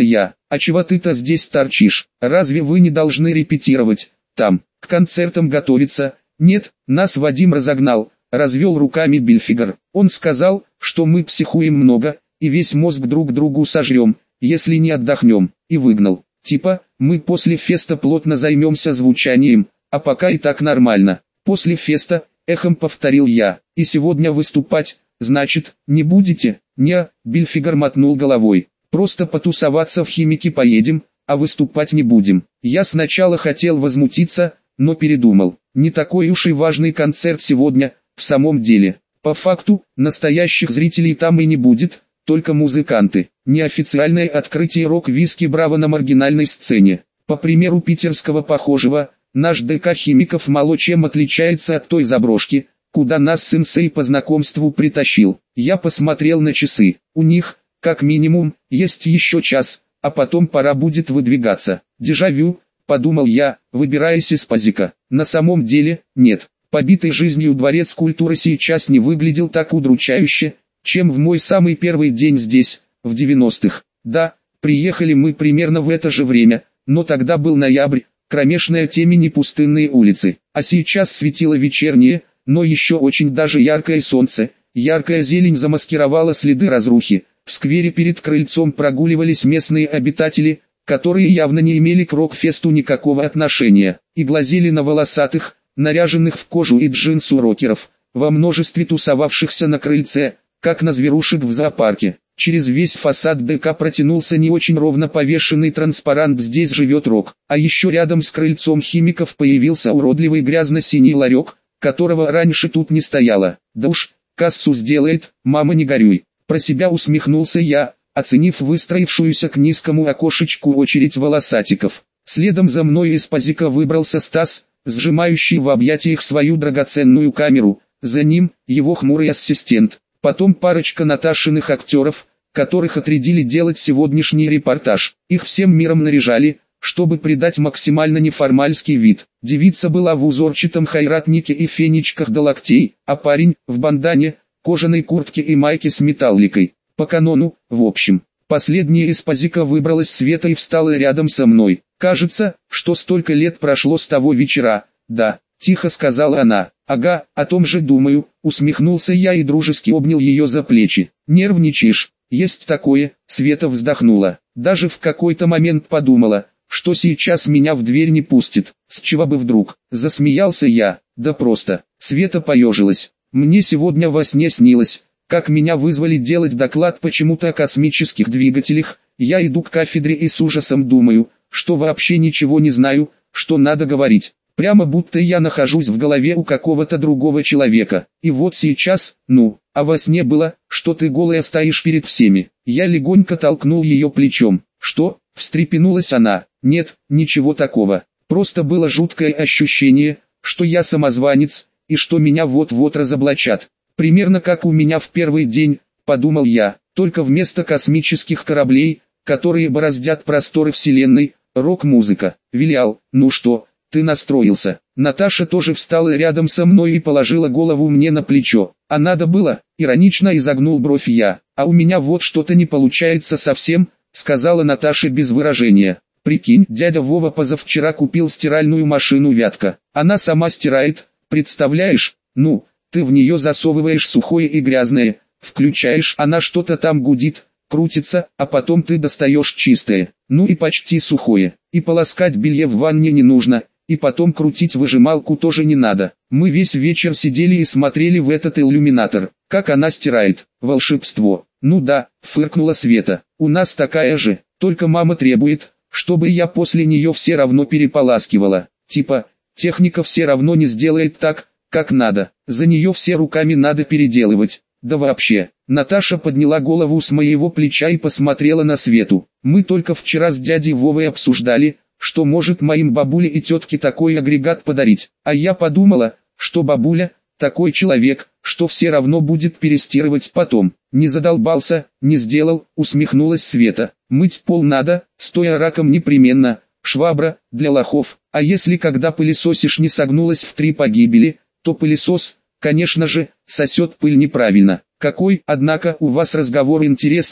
а чего ты-то здесь торчишь? Разве вы не должны репетировать, там, к концертам готовиться? Нет, нас Вадим разогнал, развел руками Бильфигер. Он сказал, что мы психуем много, и весь мозг друг другу сожрем, если не отдохнем, и выгнал. Типа, мы после феста плотно займемся звучанием, а пока и так нормально. После феста, эхом повторил я, и сегодня выступать, значит, не будете? Не, Бильфигер мотнул головой. Просто потусоваться в Химики поедем, а выступать не будем. Я сначала хотел возмутиться, но передумал. Не такой уж и важный концерт сегодня, в самом деле. По факту, настоящих зрителей там и не будет, только музыканты. Неофициальное открытие рок-виски Браво на маргинальной сцене. По примеру питерского похожего, наш ДК Химиков мало чем отличается от той заброшки, куда нас сенсей по знакомству притащил. Я посмотрел на часы. У них, как минимум, есть еще час, а потом пора будет выдвигаться. Дежавю, подумал я, выбираясь из пазика. На самом деле, нет. Побитый жизнью дворец культуры сейчас не выглядел так удручающе, чем в мой самый первый день здесь, в 90-х. Да, приехали мы примерно в это же время, но тогда был ноябрь, кромешная темень и пустынные улицы. А сейчас светило вечернее, но еще очень даже яркое солнце. Яркая зелень замаскировала следы разрухи. В сквере перед крыльцом прогуливались местные обитатели, которые явно не имели к рок-фесту никакого отношения, и глазели на волосатых, наряженных в кожу и джинсу рокеров, во множестве тусовавшихся на крыльце, как на зверушек в зоопарке. Через весь фасад ДК протянулся не очень ровно повешенный транспарант «Здесь живет рок», а еще рядом с крыльцом Химиков появился уродливый грязно-синий ларек, которого раньше тут не стояло. Да уж, кассу сделает, мама не горюй. Про себя усмехнулся я, оценив выстроившуюся к низкому окошечку очередь волосатиков. Следом за мной из пазика выбрался Стас, сжимающий в объятиях свою драгоценную камеру, за ним его хмурый ассистент. Потом парочка Наташиных актеров, которых отрядили делать сегодняшний репортаж. Их всем миром наряжали, чтобы придать максимально неформальский вид. Девица была в узорчатом хайратнике и фенечках до локтей, а парень в бандане, кожаной куртке и майке с металликой. По канону, в общем. Последняя из пазика выбралась Света и встала рядом со мной. «Кажется, что столько лет прошло с того вечера». «Да», — тихо сказала она. «Ага, о том же думаю», — усмехнулся я и дружески обнял ее за плечи. «Нервничаешь?» «Есть такое», — Света вздохнула. Даже в какой-то момент подумала, что сейчас меня в дверь не пустит. С чего бы вдруг? Засмеялся я. Да просто. Света поежилась. Мне сегодня во сне снилось, как меня вызвали делать доклад почему-то о космических двигателях. Я иду к кафедре и с ужасом думаю, что вообще ничего не знаю, что надо говорить. Прямо будто я нахожусь в голове у какого-то другого человека. И вот сейчас, а во сне было, что ты голая стоишь перед всеми. Я легонько толкнул ее плечом. «Что?» — встрепенулась она. «Нет, ничего такого. Просто было жуткое ощущение, что я самозванец, и что меня вот-вот разоблачат. Примерно как у меня в первый день», — подумал я, «только вместо космических кораблей, которые бороздят просторы вселенной, рок-музыка». «Вилял, ну что, ты настроился?» Наташа тоже встала рядом со мной и положила голову мне на плечо. «А надо было?» — иронично изогнул бровь я. «А у меня вот что-то не получается совсем», — сказала Наташа без выражения. «Прикинь, дядя Вова позавчера купил стиральную машину Вятка. Она сама стирает, представляешь? Ты в нее засовываешь сухое и грязное, включаешь, она что-то там гудит, крутится, а потом ты достаешь чистое, и почти сухое. И полоскать белье в ванне не нужно, и потом крутить выжималку тоже не надо. Мы весь вечер сидели и смотрели в этот иллюминатор, как она стирает. Волшебство». «Ну да», — фыркнула Света, — «у нас такая же, только мама требует, чтобы я после нее все равно переполаскивала. Типа, техника все равно не сделает так, как надо, за нее все руками надо переделывать. Да вообще». Наташа подняла голову с моего плеча и посмотрела на Свету. «Мы только вчера с дядей Вовой обсуждали, что может моим бабуле и тетке такой агрегат подарить. А я подумала, что бабуля такой человек, что все равно будет перестирывать потом». «Не задолбался, не сделал», — усмехнулась Света. «Мыть пол надо, стоя раком непременно, швабра, для лохов. А если когда пылесосишь не согнулась в 3 погибели, то пылесос, конечно же, сосет пыль неправильно». «Какой, однако, у вас разговор интересный», —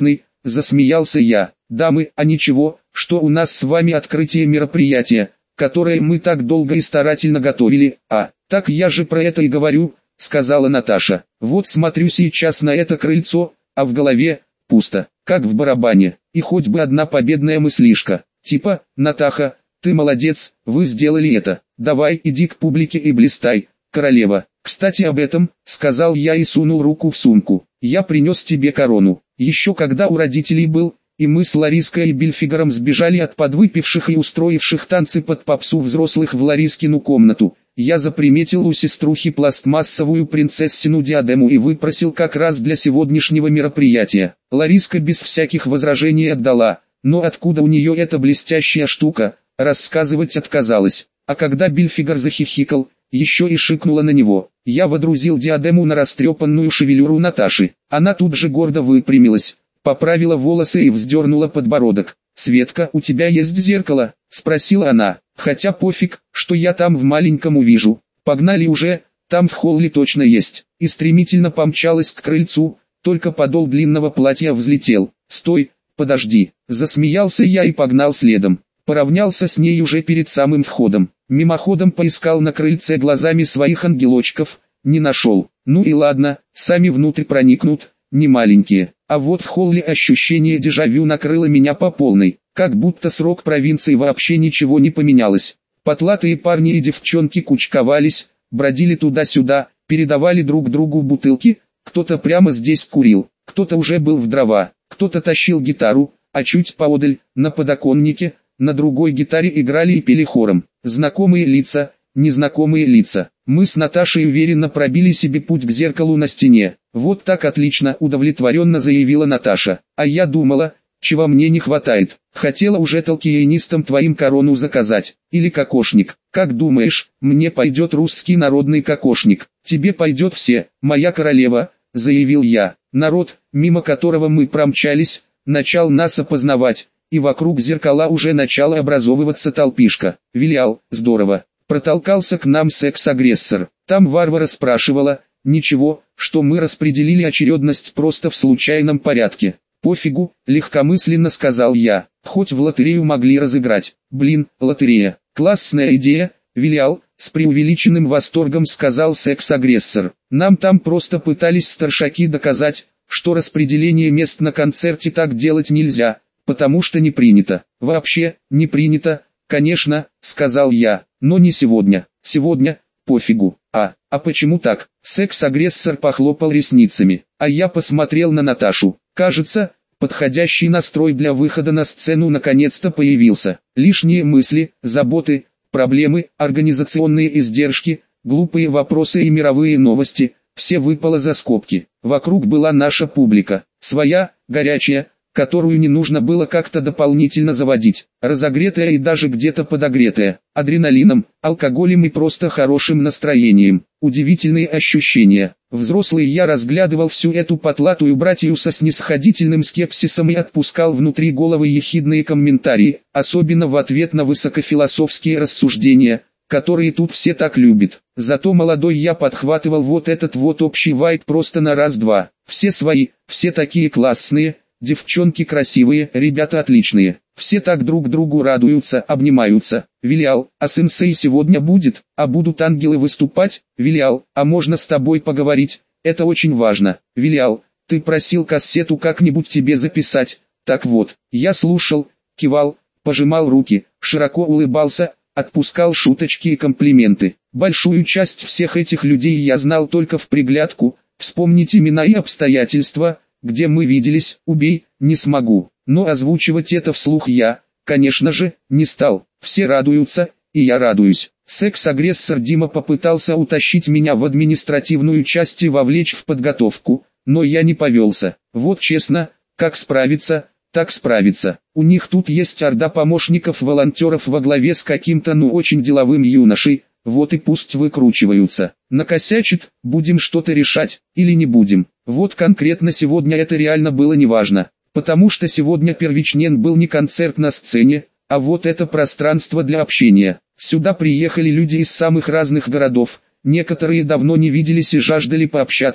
засмеялся я. Дамы, а ничего, что у нас с вами открытие мероприятия, которое мы так долго и старательно готовили, так я же про это и говорю, сказала Наташа. Вот смотрю сейчас на это крыльцо, а в голове пусто, как в барабане, и хоть бы одна победная мыслишка, типа, Натаха, ты молодец, вы сделали это, давай иди к публике и блистай, королева. Кстати об этом, сказал я и сунул руку в сумку, я принес тебе корону, еще когда у родителей был, и мы с Лариской и Бельфигаром сбежали от подвыпивших и устроивших танцы под попсу взрослых в Ларискину комнату. Я заприметил у сеструхи пластмассовую принцессину диадему и выпросил как раз для сегодняшнего мероприятия. Лариска без всяких возражений отдала, но откуда у нее эта блестящая штука, рассказывать отказалась. А когда Бельфигар захихикал, еще и шикнула на него. Я водрузил диадему на растрепанную шевелюру Наташи. Она тут же гордо выпрямилась, поправила волосы и вздернула подбородок. «Светка, у тебя есть зеркало?» – спросила она. «Хотя пофиг, что я там в маленьком увижу. Погнали уже, там в холле точно есть». И стремительно помчалась к крыльцу, только подол длинного платья взлетел. «Стой, подожди!» – засмеялся я и погнал следом. Поравнялся с ней уже перед самым входом. Мимоходом поискал на крыльце глазами своих ангелочков, не нашел. Ну и ладно, сами внутрь проникнут, не маленькие. А вот в холле ощущение дежавю накрыло меня по полной, как будто с рок-провинции вообще ничего не поменялось. Потлатые парни и девчонки кучковались, бродили туда-сюда, передавали друг другу бутылки, кто-то прямо здесь курил, кто-то уже был в дрова, кто-то тащил гитару, а чуть поодаль, на подоконнике, на другой гитаре играли и пели хором. Знакомые лица, незнакомые лица. Мы с Наташей уверенно пробили себе путь к зеркалу на стене. «Вот так отлично», — удовлетворенно заявила Наташа. «А я думала, чего мне не хватает. Хотела уже толкиенистам твоим корону заказать. Или кокошник. Как думаешь, мне пойдет русский народный кокошник? Тебе пойдет все, моя королева», — заявил я. Народ, мимо которого мы промчались, начал нас опознавать, и вокруг зеркала уже начала образовываться толпишка. «Вилиал, здорово». Протолкался к нам секс-агрессор. Там Варвара спрашивала, ничего, что мы распределили очередность просто в случайном порядке. «Пофигу», легкомысленно сказал я, хоть в лотерею могли разыграть. «Блин, лотерея, классная идея, Вилиал», с преувеличенным восторгом сказал секс-агрессор. «Нам там просто пытались старшаки доказать, что распределение мест на концерте так делать нельзя, потому что не принято». «Вообще, не принято, конечно», сказал я, «но не сегодня. Сегодня, пофигу». А почему так?» Секс-агрессор похлопал ресницами, а я посмотрел на Наташу. Кажется, подходящий настрой для выхода на сцену наконец-то появился. Лишние мысли, заботы, проблемы, организационные издержки, глупые вопросы и мировые новости – все выпало за скобки. Вокруг была наша публика, своя, горячая, которую не нужно было как-то дополнительно заводить, разогретая и даже где-то подогретая, адреналином, алкоголем и просто хорошим настроением. Удивительные ощущения. Взрослый я разглядывал всю эту потлатую братью со снисходительным скепсисом и отпускал внутри головы ехидные комментарии, особенно в ответ на высокофилософские рассуждения, которые тут все так любят. Зато молодой я подхватывал вот этот вот общий вайб просто на раз-два. Все свои, все такие классные, девчонки красивые, ребята отличные. Все так друг другу радуются, обнимаются. «Вилиал, а сенсей сегодня будет? А будут ангелы выступать? Вилиал, а можно с тобой поговорить? Это очень важно. Вилиал, ты просил кассету как-нибудь тебе записать. Так вот, я слушал, кивал, пожимал руки, широко улыбался, отпускал шуточки и комплименты. Большую часть всех этих людей я знал только в приглядку, вспомнить имена и обстоятельства, где мы виделись, убей, не смогу. Но озвучивать это вслух я, конечно же, не стал. Все радуются, и я радуюсь. Секс-агрессор Дима попытался утащить меня в административную часть и вовлечь в подготовку, но я не повелся. Вот честно, как справиться, так справиться. У них тут есть орда помощников-волонтеров во главе с каким-то очень деловым юношей, вот и пусть выкручиваются. Накосячит, будем что-то решать, или не будем. Вот конкретно сегодня это реально было неважно, потому что сегодня первичнен был не концерт на сцене, а вот это пространство для общения. Сюда приехали люди из самых разных городов, некоторые давно не виделись и жаждали пообщаться,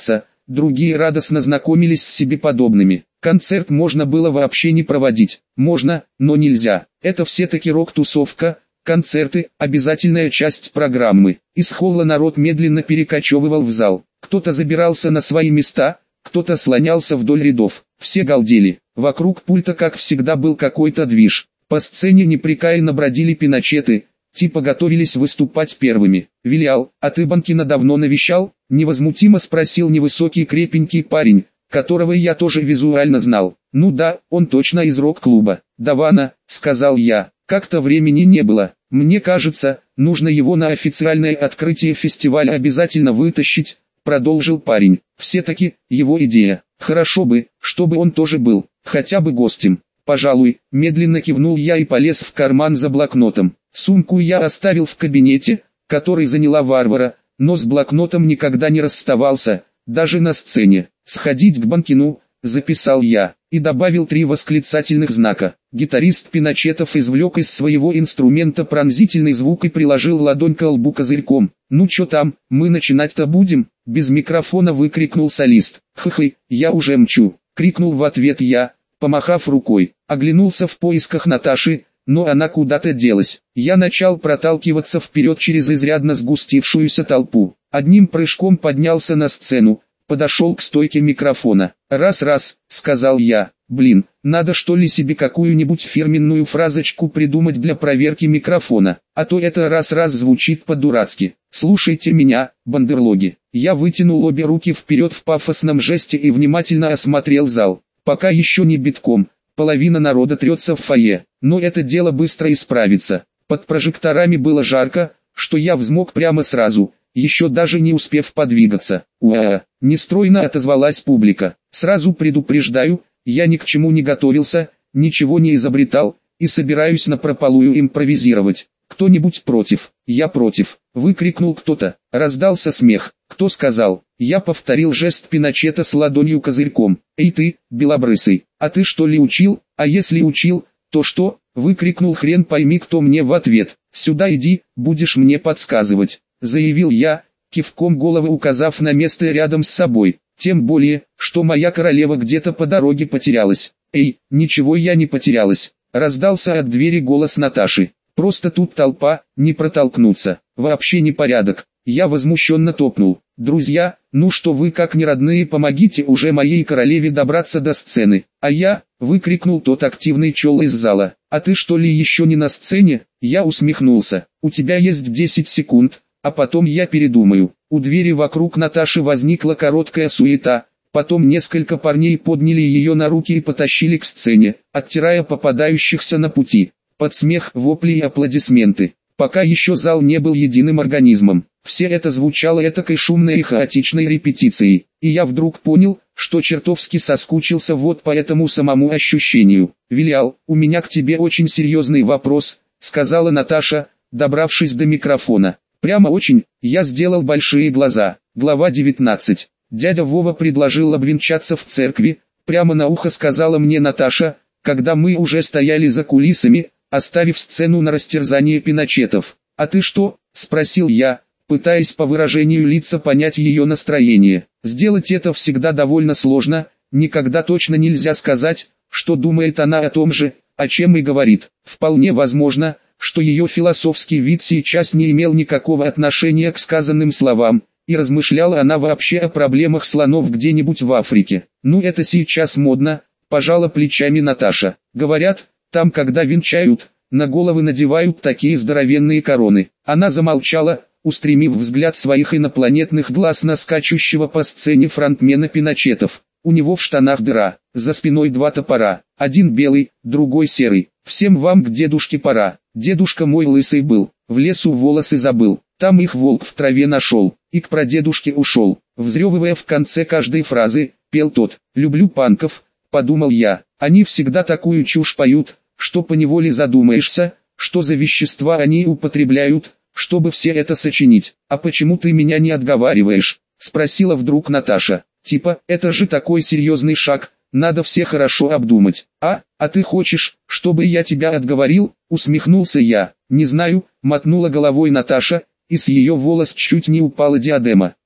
другие радостно знакомились с себе подобными. Концерт можно было вообще не проводить. Можно, но нельзя. Это все-таки рок-тусовка. Концерты – обязательная часть программы. Из холла народ медленно перекочевывал в зал. Кто-то забирался на свои места, кто-то слонялся вдоль рядов. Все галдели. Вокруг пульта, как всегда, был какой-то движ. По сцене непрекаянно бродили пиночеты, типа готовились выступать первыми. «Вилиал, а ты Банкина давно навещал?» – невозмутимо спросил невысокий крепенький парень, которого я тоже визуально знал. «Ну да, он точно из рок-клуба». «Давана», – сказал я, – «как-то времени не было. Мне кажется, нужно его на официальное открытие фестиваля обязательно вытащить», – продолжил парень. «Все-таки, его идея. Хорошо бы, чтобы он тоже был, хотя бы гостем». «Пожалуй», – медленно кивнул я и полез в карман за блокнотом. Сумку я оставил в кабинете, который заняла Варвара, но с блокнотом никогда не расставался, даже на сцене. «Сходить к Банкину», – записал я, и добавил 3 восклицательных знака. Гитарист Пиночетов извлек из своего инструмента пронзительный звук и приложил ладонь к лбу козырьком. «Ну чё там, мы начинать-то будем?» – без микрофона выкрикнул солист. «Хы-хы, я уже мчу», – крикнул в ответ я, помахав рукой. Оглянулся в поисках Наташи, но она куда-то делась. Я начал проталкиваться вперед через изрядно сгустившуюся толпу. Одним прыжком поднялся на сцену, подошел к стойке микрофона. «Раз-раз», — сказал я, — «блин, надо что ли себе какую-нибудь фирменную фразочку придумать для проверки микрофона, а то это раз-раз звучит по-дурацки. Слушайте меня, бандерлоги». Я вытянул обе руки вперед в пафосном жесте и внимательно осмотрел зал. Пока еще не битком, половина народа трется в фойе, но это дело быстро исправится. Под прожекторами было жарко, что я взмок прямо сразу, еще даже не успев подвигаться. «Уа!» – нестройно отозвалась публика. «Сразу предупреждаю, я ни к чему не готовился, ничего не изобретал, и собираюсь напропалую импровизировать. Кто-нибудь против?» «Я против!» – выкрикнул кто-то. Раздался смех. «Кто сказал?» Я повторил жест Пиночета с ладонью козырьком. «Эй ты, белобрысый, а ты что ли учил? А если учил, то что?» – выкрикнул хрен пойми кто мне в ответ. «Сюда иди, будешь мне подсказывать», – заявил я, кивком головы указав на место рядом с собой. «Тем более, что моя королева где-то по дороге потерялась». «Эй, ничего я не потерялась», – раздался от двери голос Наташи. «Просто тут толпа, не протолкнуться, вообще непорядок». Я возмущенно топнул. «Друзья, ну что вы как неродные, помогите уже моей королеве добраться до сцены». «А я», — выкрикнул тот активный чел из зала, — «а ты что ли еще не на сцене?» Я усмехнулся. «У тебя есть 10 секунд, а потом я передумаю». У двери вокруг Наташи возникла короткая суета, потом несколько парней подняли ее на руки и потащили к сцене, оттирая попадающихся на пути. Под смех, вопли и аплодисменты. Пока еще зал не был единым организмом. Все это звучало этакой шумной и хаотичной репетицией, и я вдруг понял, что чертовски соскучился вот по этому самому ощущению. «Вилиал, у меня к тебе очень серьезный вопрос», — сказала Наташа, добравшись до микрофона. «Прямо очень», — я сделал большие глаза. Глава 19. Дядя Вова предложил обвенчаться в церкви, прямо на ухо сказала мне Наташа, когда мы уже стояли за кулисами, оставив сцену на растерзание Пиночетов. «А ты что?» – спросил я, пытаясь по выражению лица понять ее настроение. Сделать это всегда довольно сложно, никогда точно нельзя сказать, что думает она о том же, о чем и говорит. Вполне возможно, что ее философский вид сейчас не имел никакого отношения к сказанным словам, и размышляла она вообще о проблемах слонов где-нибудь в Африке. «Ну это сейчас модно», – пожала плечами Наташа. «Говорят, там когда венчают, на головы надевают такие здоровенные короны». Она замолчала, устремив взгляд своих инопланетных глаз на скачущего по сцене фронтмена Пиночетов. У него в штанах дыра, за спиной 2 топора, один белый, другой серый. «Всем вам к дедушке пора. Дедушка мой лысый был, в лесу волосы забыл, там их волк в траве нашел, и к прадедушке ушел». Взрёвывая в конце каждой фразы, пел тот. «Люблю панков», подумал я, они всегда такую чушь поют, что поневоле задумаешься, что за вещества они употребляют, чтобы все это сочинить. «А почему ты меня не отговариваешь?» – спросила вдруг Наташа. «Типа, это же такой серьезный шаг, надо все хорошо обдумать». А ты хочешь, чтобы я тебя отговорил?» – усмехнулся я. «Не знаю», – мотнула головой Наташа, и с ее волос чуть не упала диадема.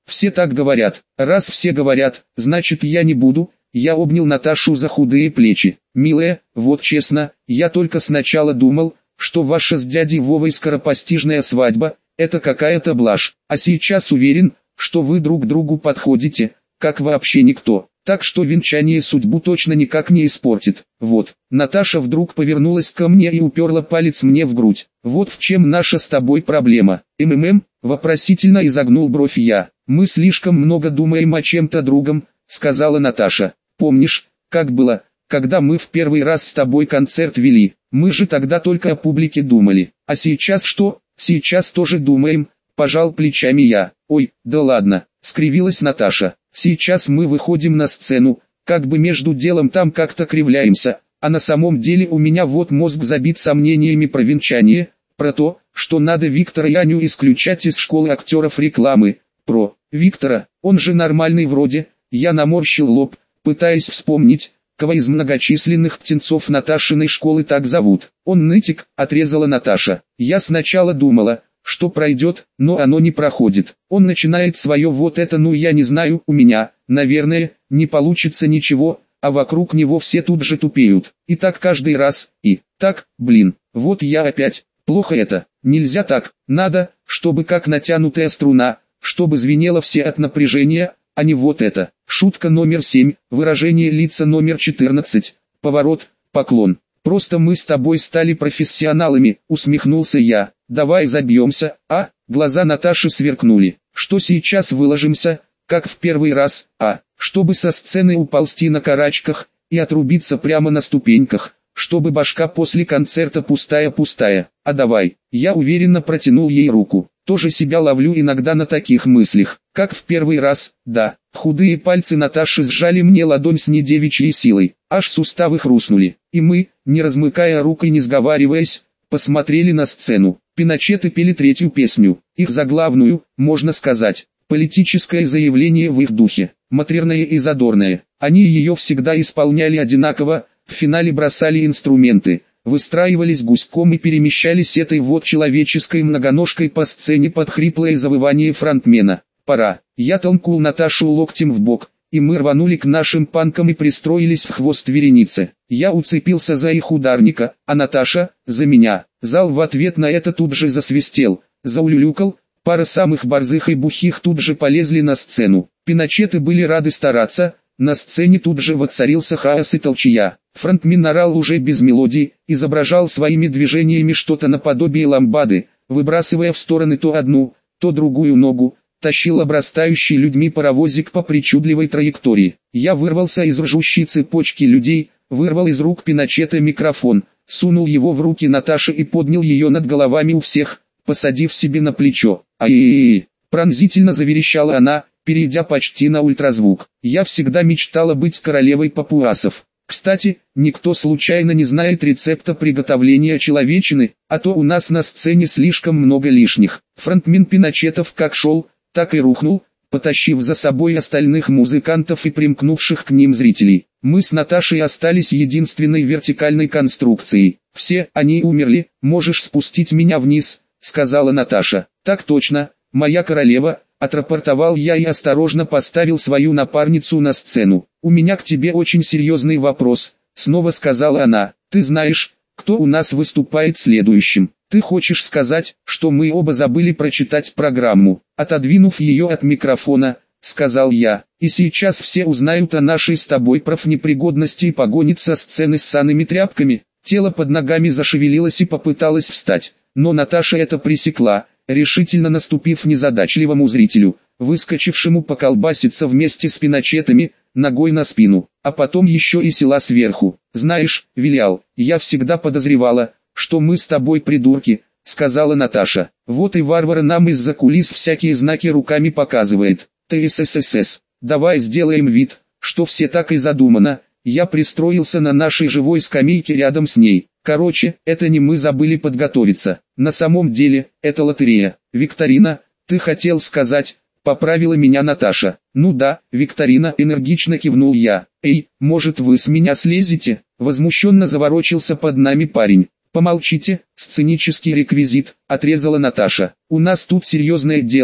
Все так говорят. Раз все говорят, значит я не буду. Я обнял Наташу за худые плечи. Милая, вот честно, я только сначала думал, что ваша с дядей Вовой скоропостижная свадьба – это какая-то блажь. А сейчас уверен, что вы друг другу подходите, как вообще никто. Так что венчание судьбу точно никак не испортит. Вот. Наташа вдруг повернулась ко мне и уперла палец мне в грудь. Вот в чем наша с тобой проблема. Вопросительно изогнул бровь я. Мы слишком много думаем о чем-то другом, сказала Наташа. Помнишь, как было, когда мы в первый раз с тобой концерт вели? Мы же тогда только о публике думали. А сейчас что? Сейчас тоже думаем, пожал плечами я. Ой, да ладно, скривилась Наташа. Сейчас мы выходим на сцену, как бы между делом там как-то кривляемся, а на самом деле у меня вот мозг забит сомнениями про венчание, про то, что надо Виктора и Аню исключать из школы актеров рекламы, про Виктора, он же нормальный вроде. Я наморщил лоб, пытаясь вспомнить, кого из многочисленных птенцов Наташиной школы так зовут. Он нытик, отрезала Наташа. Я сначала думала, что пройдет, но оно не проходит. Он начинает свое вот это, ну я не знаю, у меня, наверное, не получится ничего, а вокруг него все тут же тупеют. И так каждый раз, и так, блин, вот я опять, плохо это, нельзя так, надо, чтобы как натянутая струна, чтобы звенело все от напряжения, а не вот это. Шутка номер 7, выражение лица номер 14, поворот, поклон. Просто мы с тобой стали профессионалами, усмехнулся я. Давай забьемся, а? Глаза Наташи сверкнули. Что сейчас выложимся, как в первый раз, а? Чтобы со сцены уползти на карачках и отрубиться прямо на ступеньках, чтобы башка после концерта пустая-пустая. А давай, я уверенно протянул ей руку. Тоже себя ловлю иногда на таких мыслях, как в первый раз, да. Худые пальцы Наташи сжали мне ладонь с недевичьей силой, аж суставы хрустнули. И мы, не размыкая рук и не сговариваясь, посмотрели на сцену. Пиночеты пели третью песню, их заглавную, можно сказать, политическое заявление в их духе, матерное и задорное. Они ее всегда исполняли одинаково, в финале бросали инструменты, выстраивались гуськом и перемещались этой вот человеческой многоножкой по сцене под хриплое завывание фронтмена. Пора. Я толкнул Наташу локтем в бок, и мы рванули к нашим панкам и пристроились в хвост вереницы. Я уцепился за их ударника, а Наташа – за меня. Зал в ответ на это тут же засвистел, заулюлюкал, пара самых борзых и бухих тут же полезли на сцену. Пиночеты были рады стараться, на сцене тут же воцарился хаос и толчья. Фронтмен орал уже без мелодии, изображал своими движениями что-то наподобие ламбады, выбрасывая в стороны то одну, то другую ногу, тащил обрастающий людьми паровозик по причудливой траектории. Я вырвался из ржущей цепочки людей, вырвал из рук Пиночета микрофон, сунул его в руки Наташи и поднял ее над головами у всех, посадив себе на плечо. «Ай-яй-яй!» – пронзительно заверещала она, перейдя почти на ультразвук. «Я всегда мечтала быть королевой папуасов. Кстати, никто случайно не знает рецепта приготовления человечины, а то у нас на сцене слишком много лишних». Фронтмен Пиночетов как шел, так и рухнул, потащив за собой остальных музыкантов и примкнувших к ним зрителей. Мы с Наташей остались единственной вертикальной конструкцией. «Все они умерли, можешь спустить меня вниз», — сказала Наташа. «Так точно, моя королева», — отрапортовал я и осторожно поставил свою напарницу на сцену. «У меня к тебе очень серьезный вопрос», — снова сказала она. «Ты знаешь, кто у нас выступает следующим? Ты хочешь сказать, что мы оба забыли прочитать программу?» Отодвинув ее от микрофона, сказал я. «И сейчас все узнают о нашей с тобой профнепригодности и погонят со сцены с ссаными тряпками». Тело под ногами зашевелилось и попыталось встать, но Наташа это пресекла, решительно наступив незадачливому зрителю, выскочившему поколбаситься вместе с Пиночетами, ногой на спину, а потом еще и села сверху. «Знаешь, Вилиал, я всегда подозревала, что мы с тобой придурки», — сказала Наташа. «Вот и Варвара нам из-за кулис всякие знаки руками показывает. ТССС, давай сделаем вид, что все так и задумано». Я пристроился на нашей живой скамейке рядом с ней. «Короче, это не мы забыли подготовиться. На самом деле, это лотерея. Викторина, ты хотел сказать», — поправила меня Наташа. «Ну да, викторина», — энергично кивнул я. «Эй, может вы с меня слезете?» — возмущенно заворочился под нами парень. «Помолчите, сценический реквизит», — отрезала Наташа. «У нас тут серьезное дело,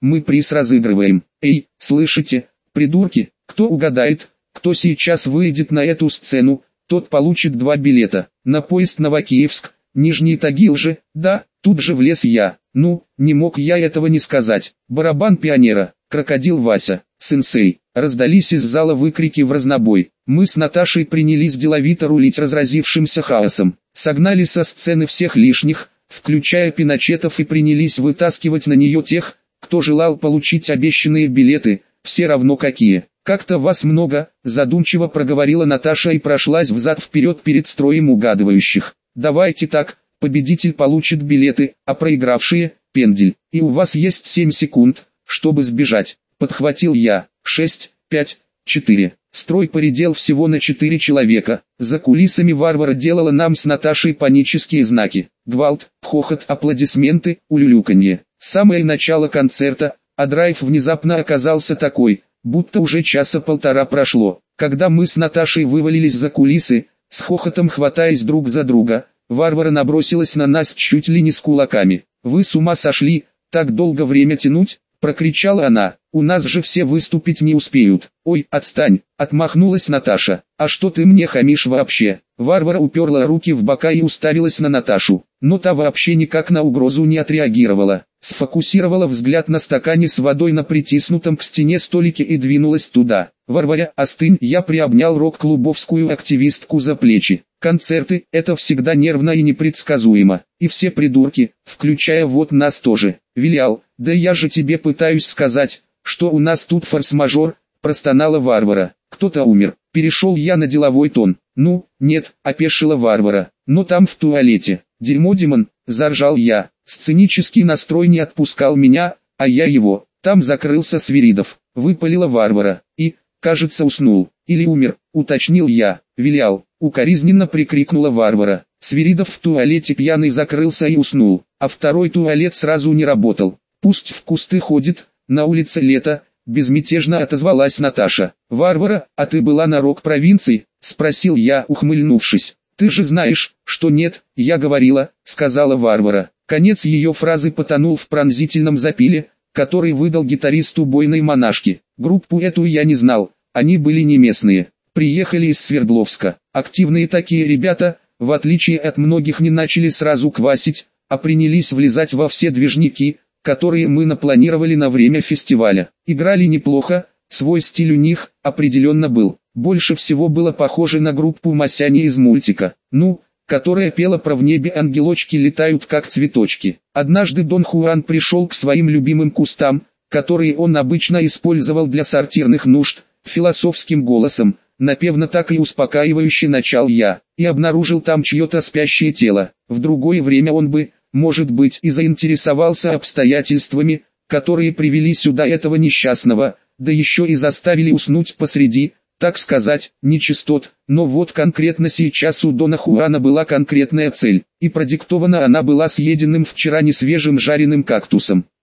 мы приз разыгрываем. Эй, слышите, придурки, кто угадает, кто сейчас выйдет на эту сцену, тот получит 2 билета на поезд Новокиевск, Нижний Тагил же, да, тут же влез я. Ну, не мог я этого не сказать. Барабан пионера, крокодил Вася, сенсей. Раздались из зала выкрики в разнобой. Мы с Наташей принялись деловито рулить разразившимся хаосом. Согнали со сцены всех лишних, включая пиночетов, и принялись вытаскивать на нее тех, кто желал получить обещанные билеты, все равно какие. «Как-то вас много», – задумчиво проговорила Наташа и прошлась взад-вперед перед строем угадывающих. «Давайте так, победитель получит билеты, а проигравшие – пендель. И у вас есть 7 секунд, чтобы сбежать», – подхватил я. 6, 5, 4. Строй поредел всего на 4 человека. За кулисами Варвара делала нам с Наташей панические знаки. Гвалт, хохот, аплодисменты, улюлюканье. Самое начало концерта, а драйв внезапно оказался такой, будто уже часа полтора прошло. Когда мы с Наташей вывалились за кулисы, с хохотом хватаясь друг за друга, Варвара набросилась на нас чуть ли не с кулаками. «Вы с ума сошли, так долго время тянуть?» – прокричала она. «У нас же все выступить не успеют». «Ой, отстань», – отмахнулась Наташа. «А что ты мне хамишь вообще?» Варвара уперла руки в бока и уставилась на Наташу, но та вообще никак на угрозу не отреагировала. Сфокусировала взгляд на стакане с водой на притиснутом к стене столике и двинулась туда. «Варваря, остынь!» Я приобнял рок-клубовскую активистку за плечи. «Концерты – это всегда нервно и непредсказуемо. И все придурки, включая вот нас тоже. Вилял, да я же тебе пытаюсь сказать, что у нас тут форс-мажор», – простонала Варвара. «Кто-то умер». Перешел я на деловой тон. «Ну, нет», – опешила Варвара. «Но там в туалете». «Дерьмо, Димон», – заржал я. Сценический настрой не отпускал меня, а я его. «Там закрылся Свиридов», – выпалила Варвара. «И, кажется, уснул. Или умер», – уточнил я. «Вилял», – укоризненно прикрикнула Варвара. Свиридов в туалете пьяный закрылся и уснул, а второй туалет сразу не работал. «Пусть в кусты ходит, на улице лето», – безмятежно отозвалась Наташа. «Варвара, а ты была на рок-провинции?» – спросил я, ухмыльнувшись. «Ты же знаешь, что нет, я говорила», – сказала Варвара. Конец ее фразы потонул в пронзительном запиле, который выдал гитарист убойной монашки. Группу эту я не знал, они были не местные. Приехали из Свердловска. Активные такие ребята, в отличие от многих, не начали сразу квасить, а принялись влезать во все движники, которые мы напланировали на время фестиваля. Играли неплохо, свой стиль у них определенно был. Больше всего было похоже на группу Масяни из мультика, которая пела про «в небе ангелочки летают как цветочки». Однажды Дон Хуан пришел к своим любимым кустам, которые он обычно использовал для сортирных нужд, философским голосом, напевно так и успокаивающе начал я, и обнаружил там чье-то спящее тело. В другое время он бы, может быть, и заинтересовался обстоятельствами, которые привели сюда этого несчастного, да еще и заставили уснуть посреди, так сказать, нечистот. Но вот конкретно сейчас у Дона Хуана была конкретная цель, и продиктована она была съеденным вчера несвежим жареным кактусом.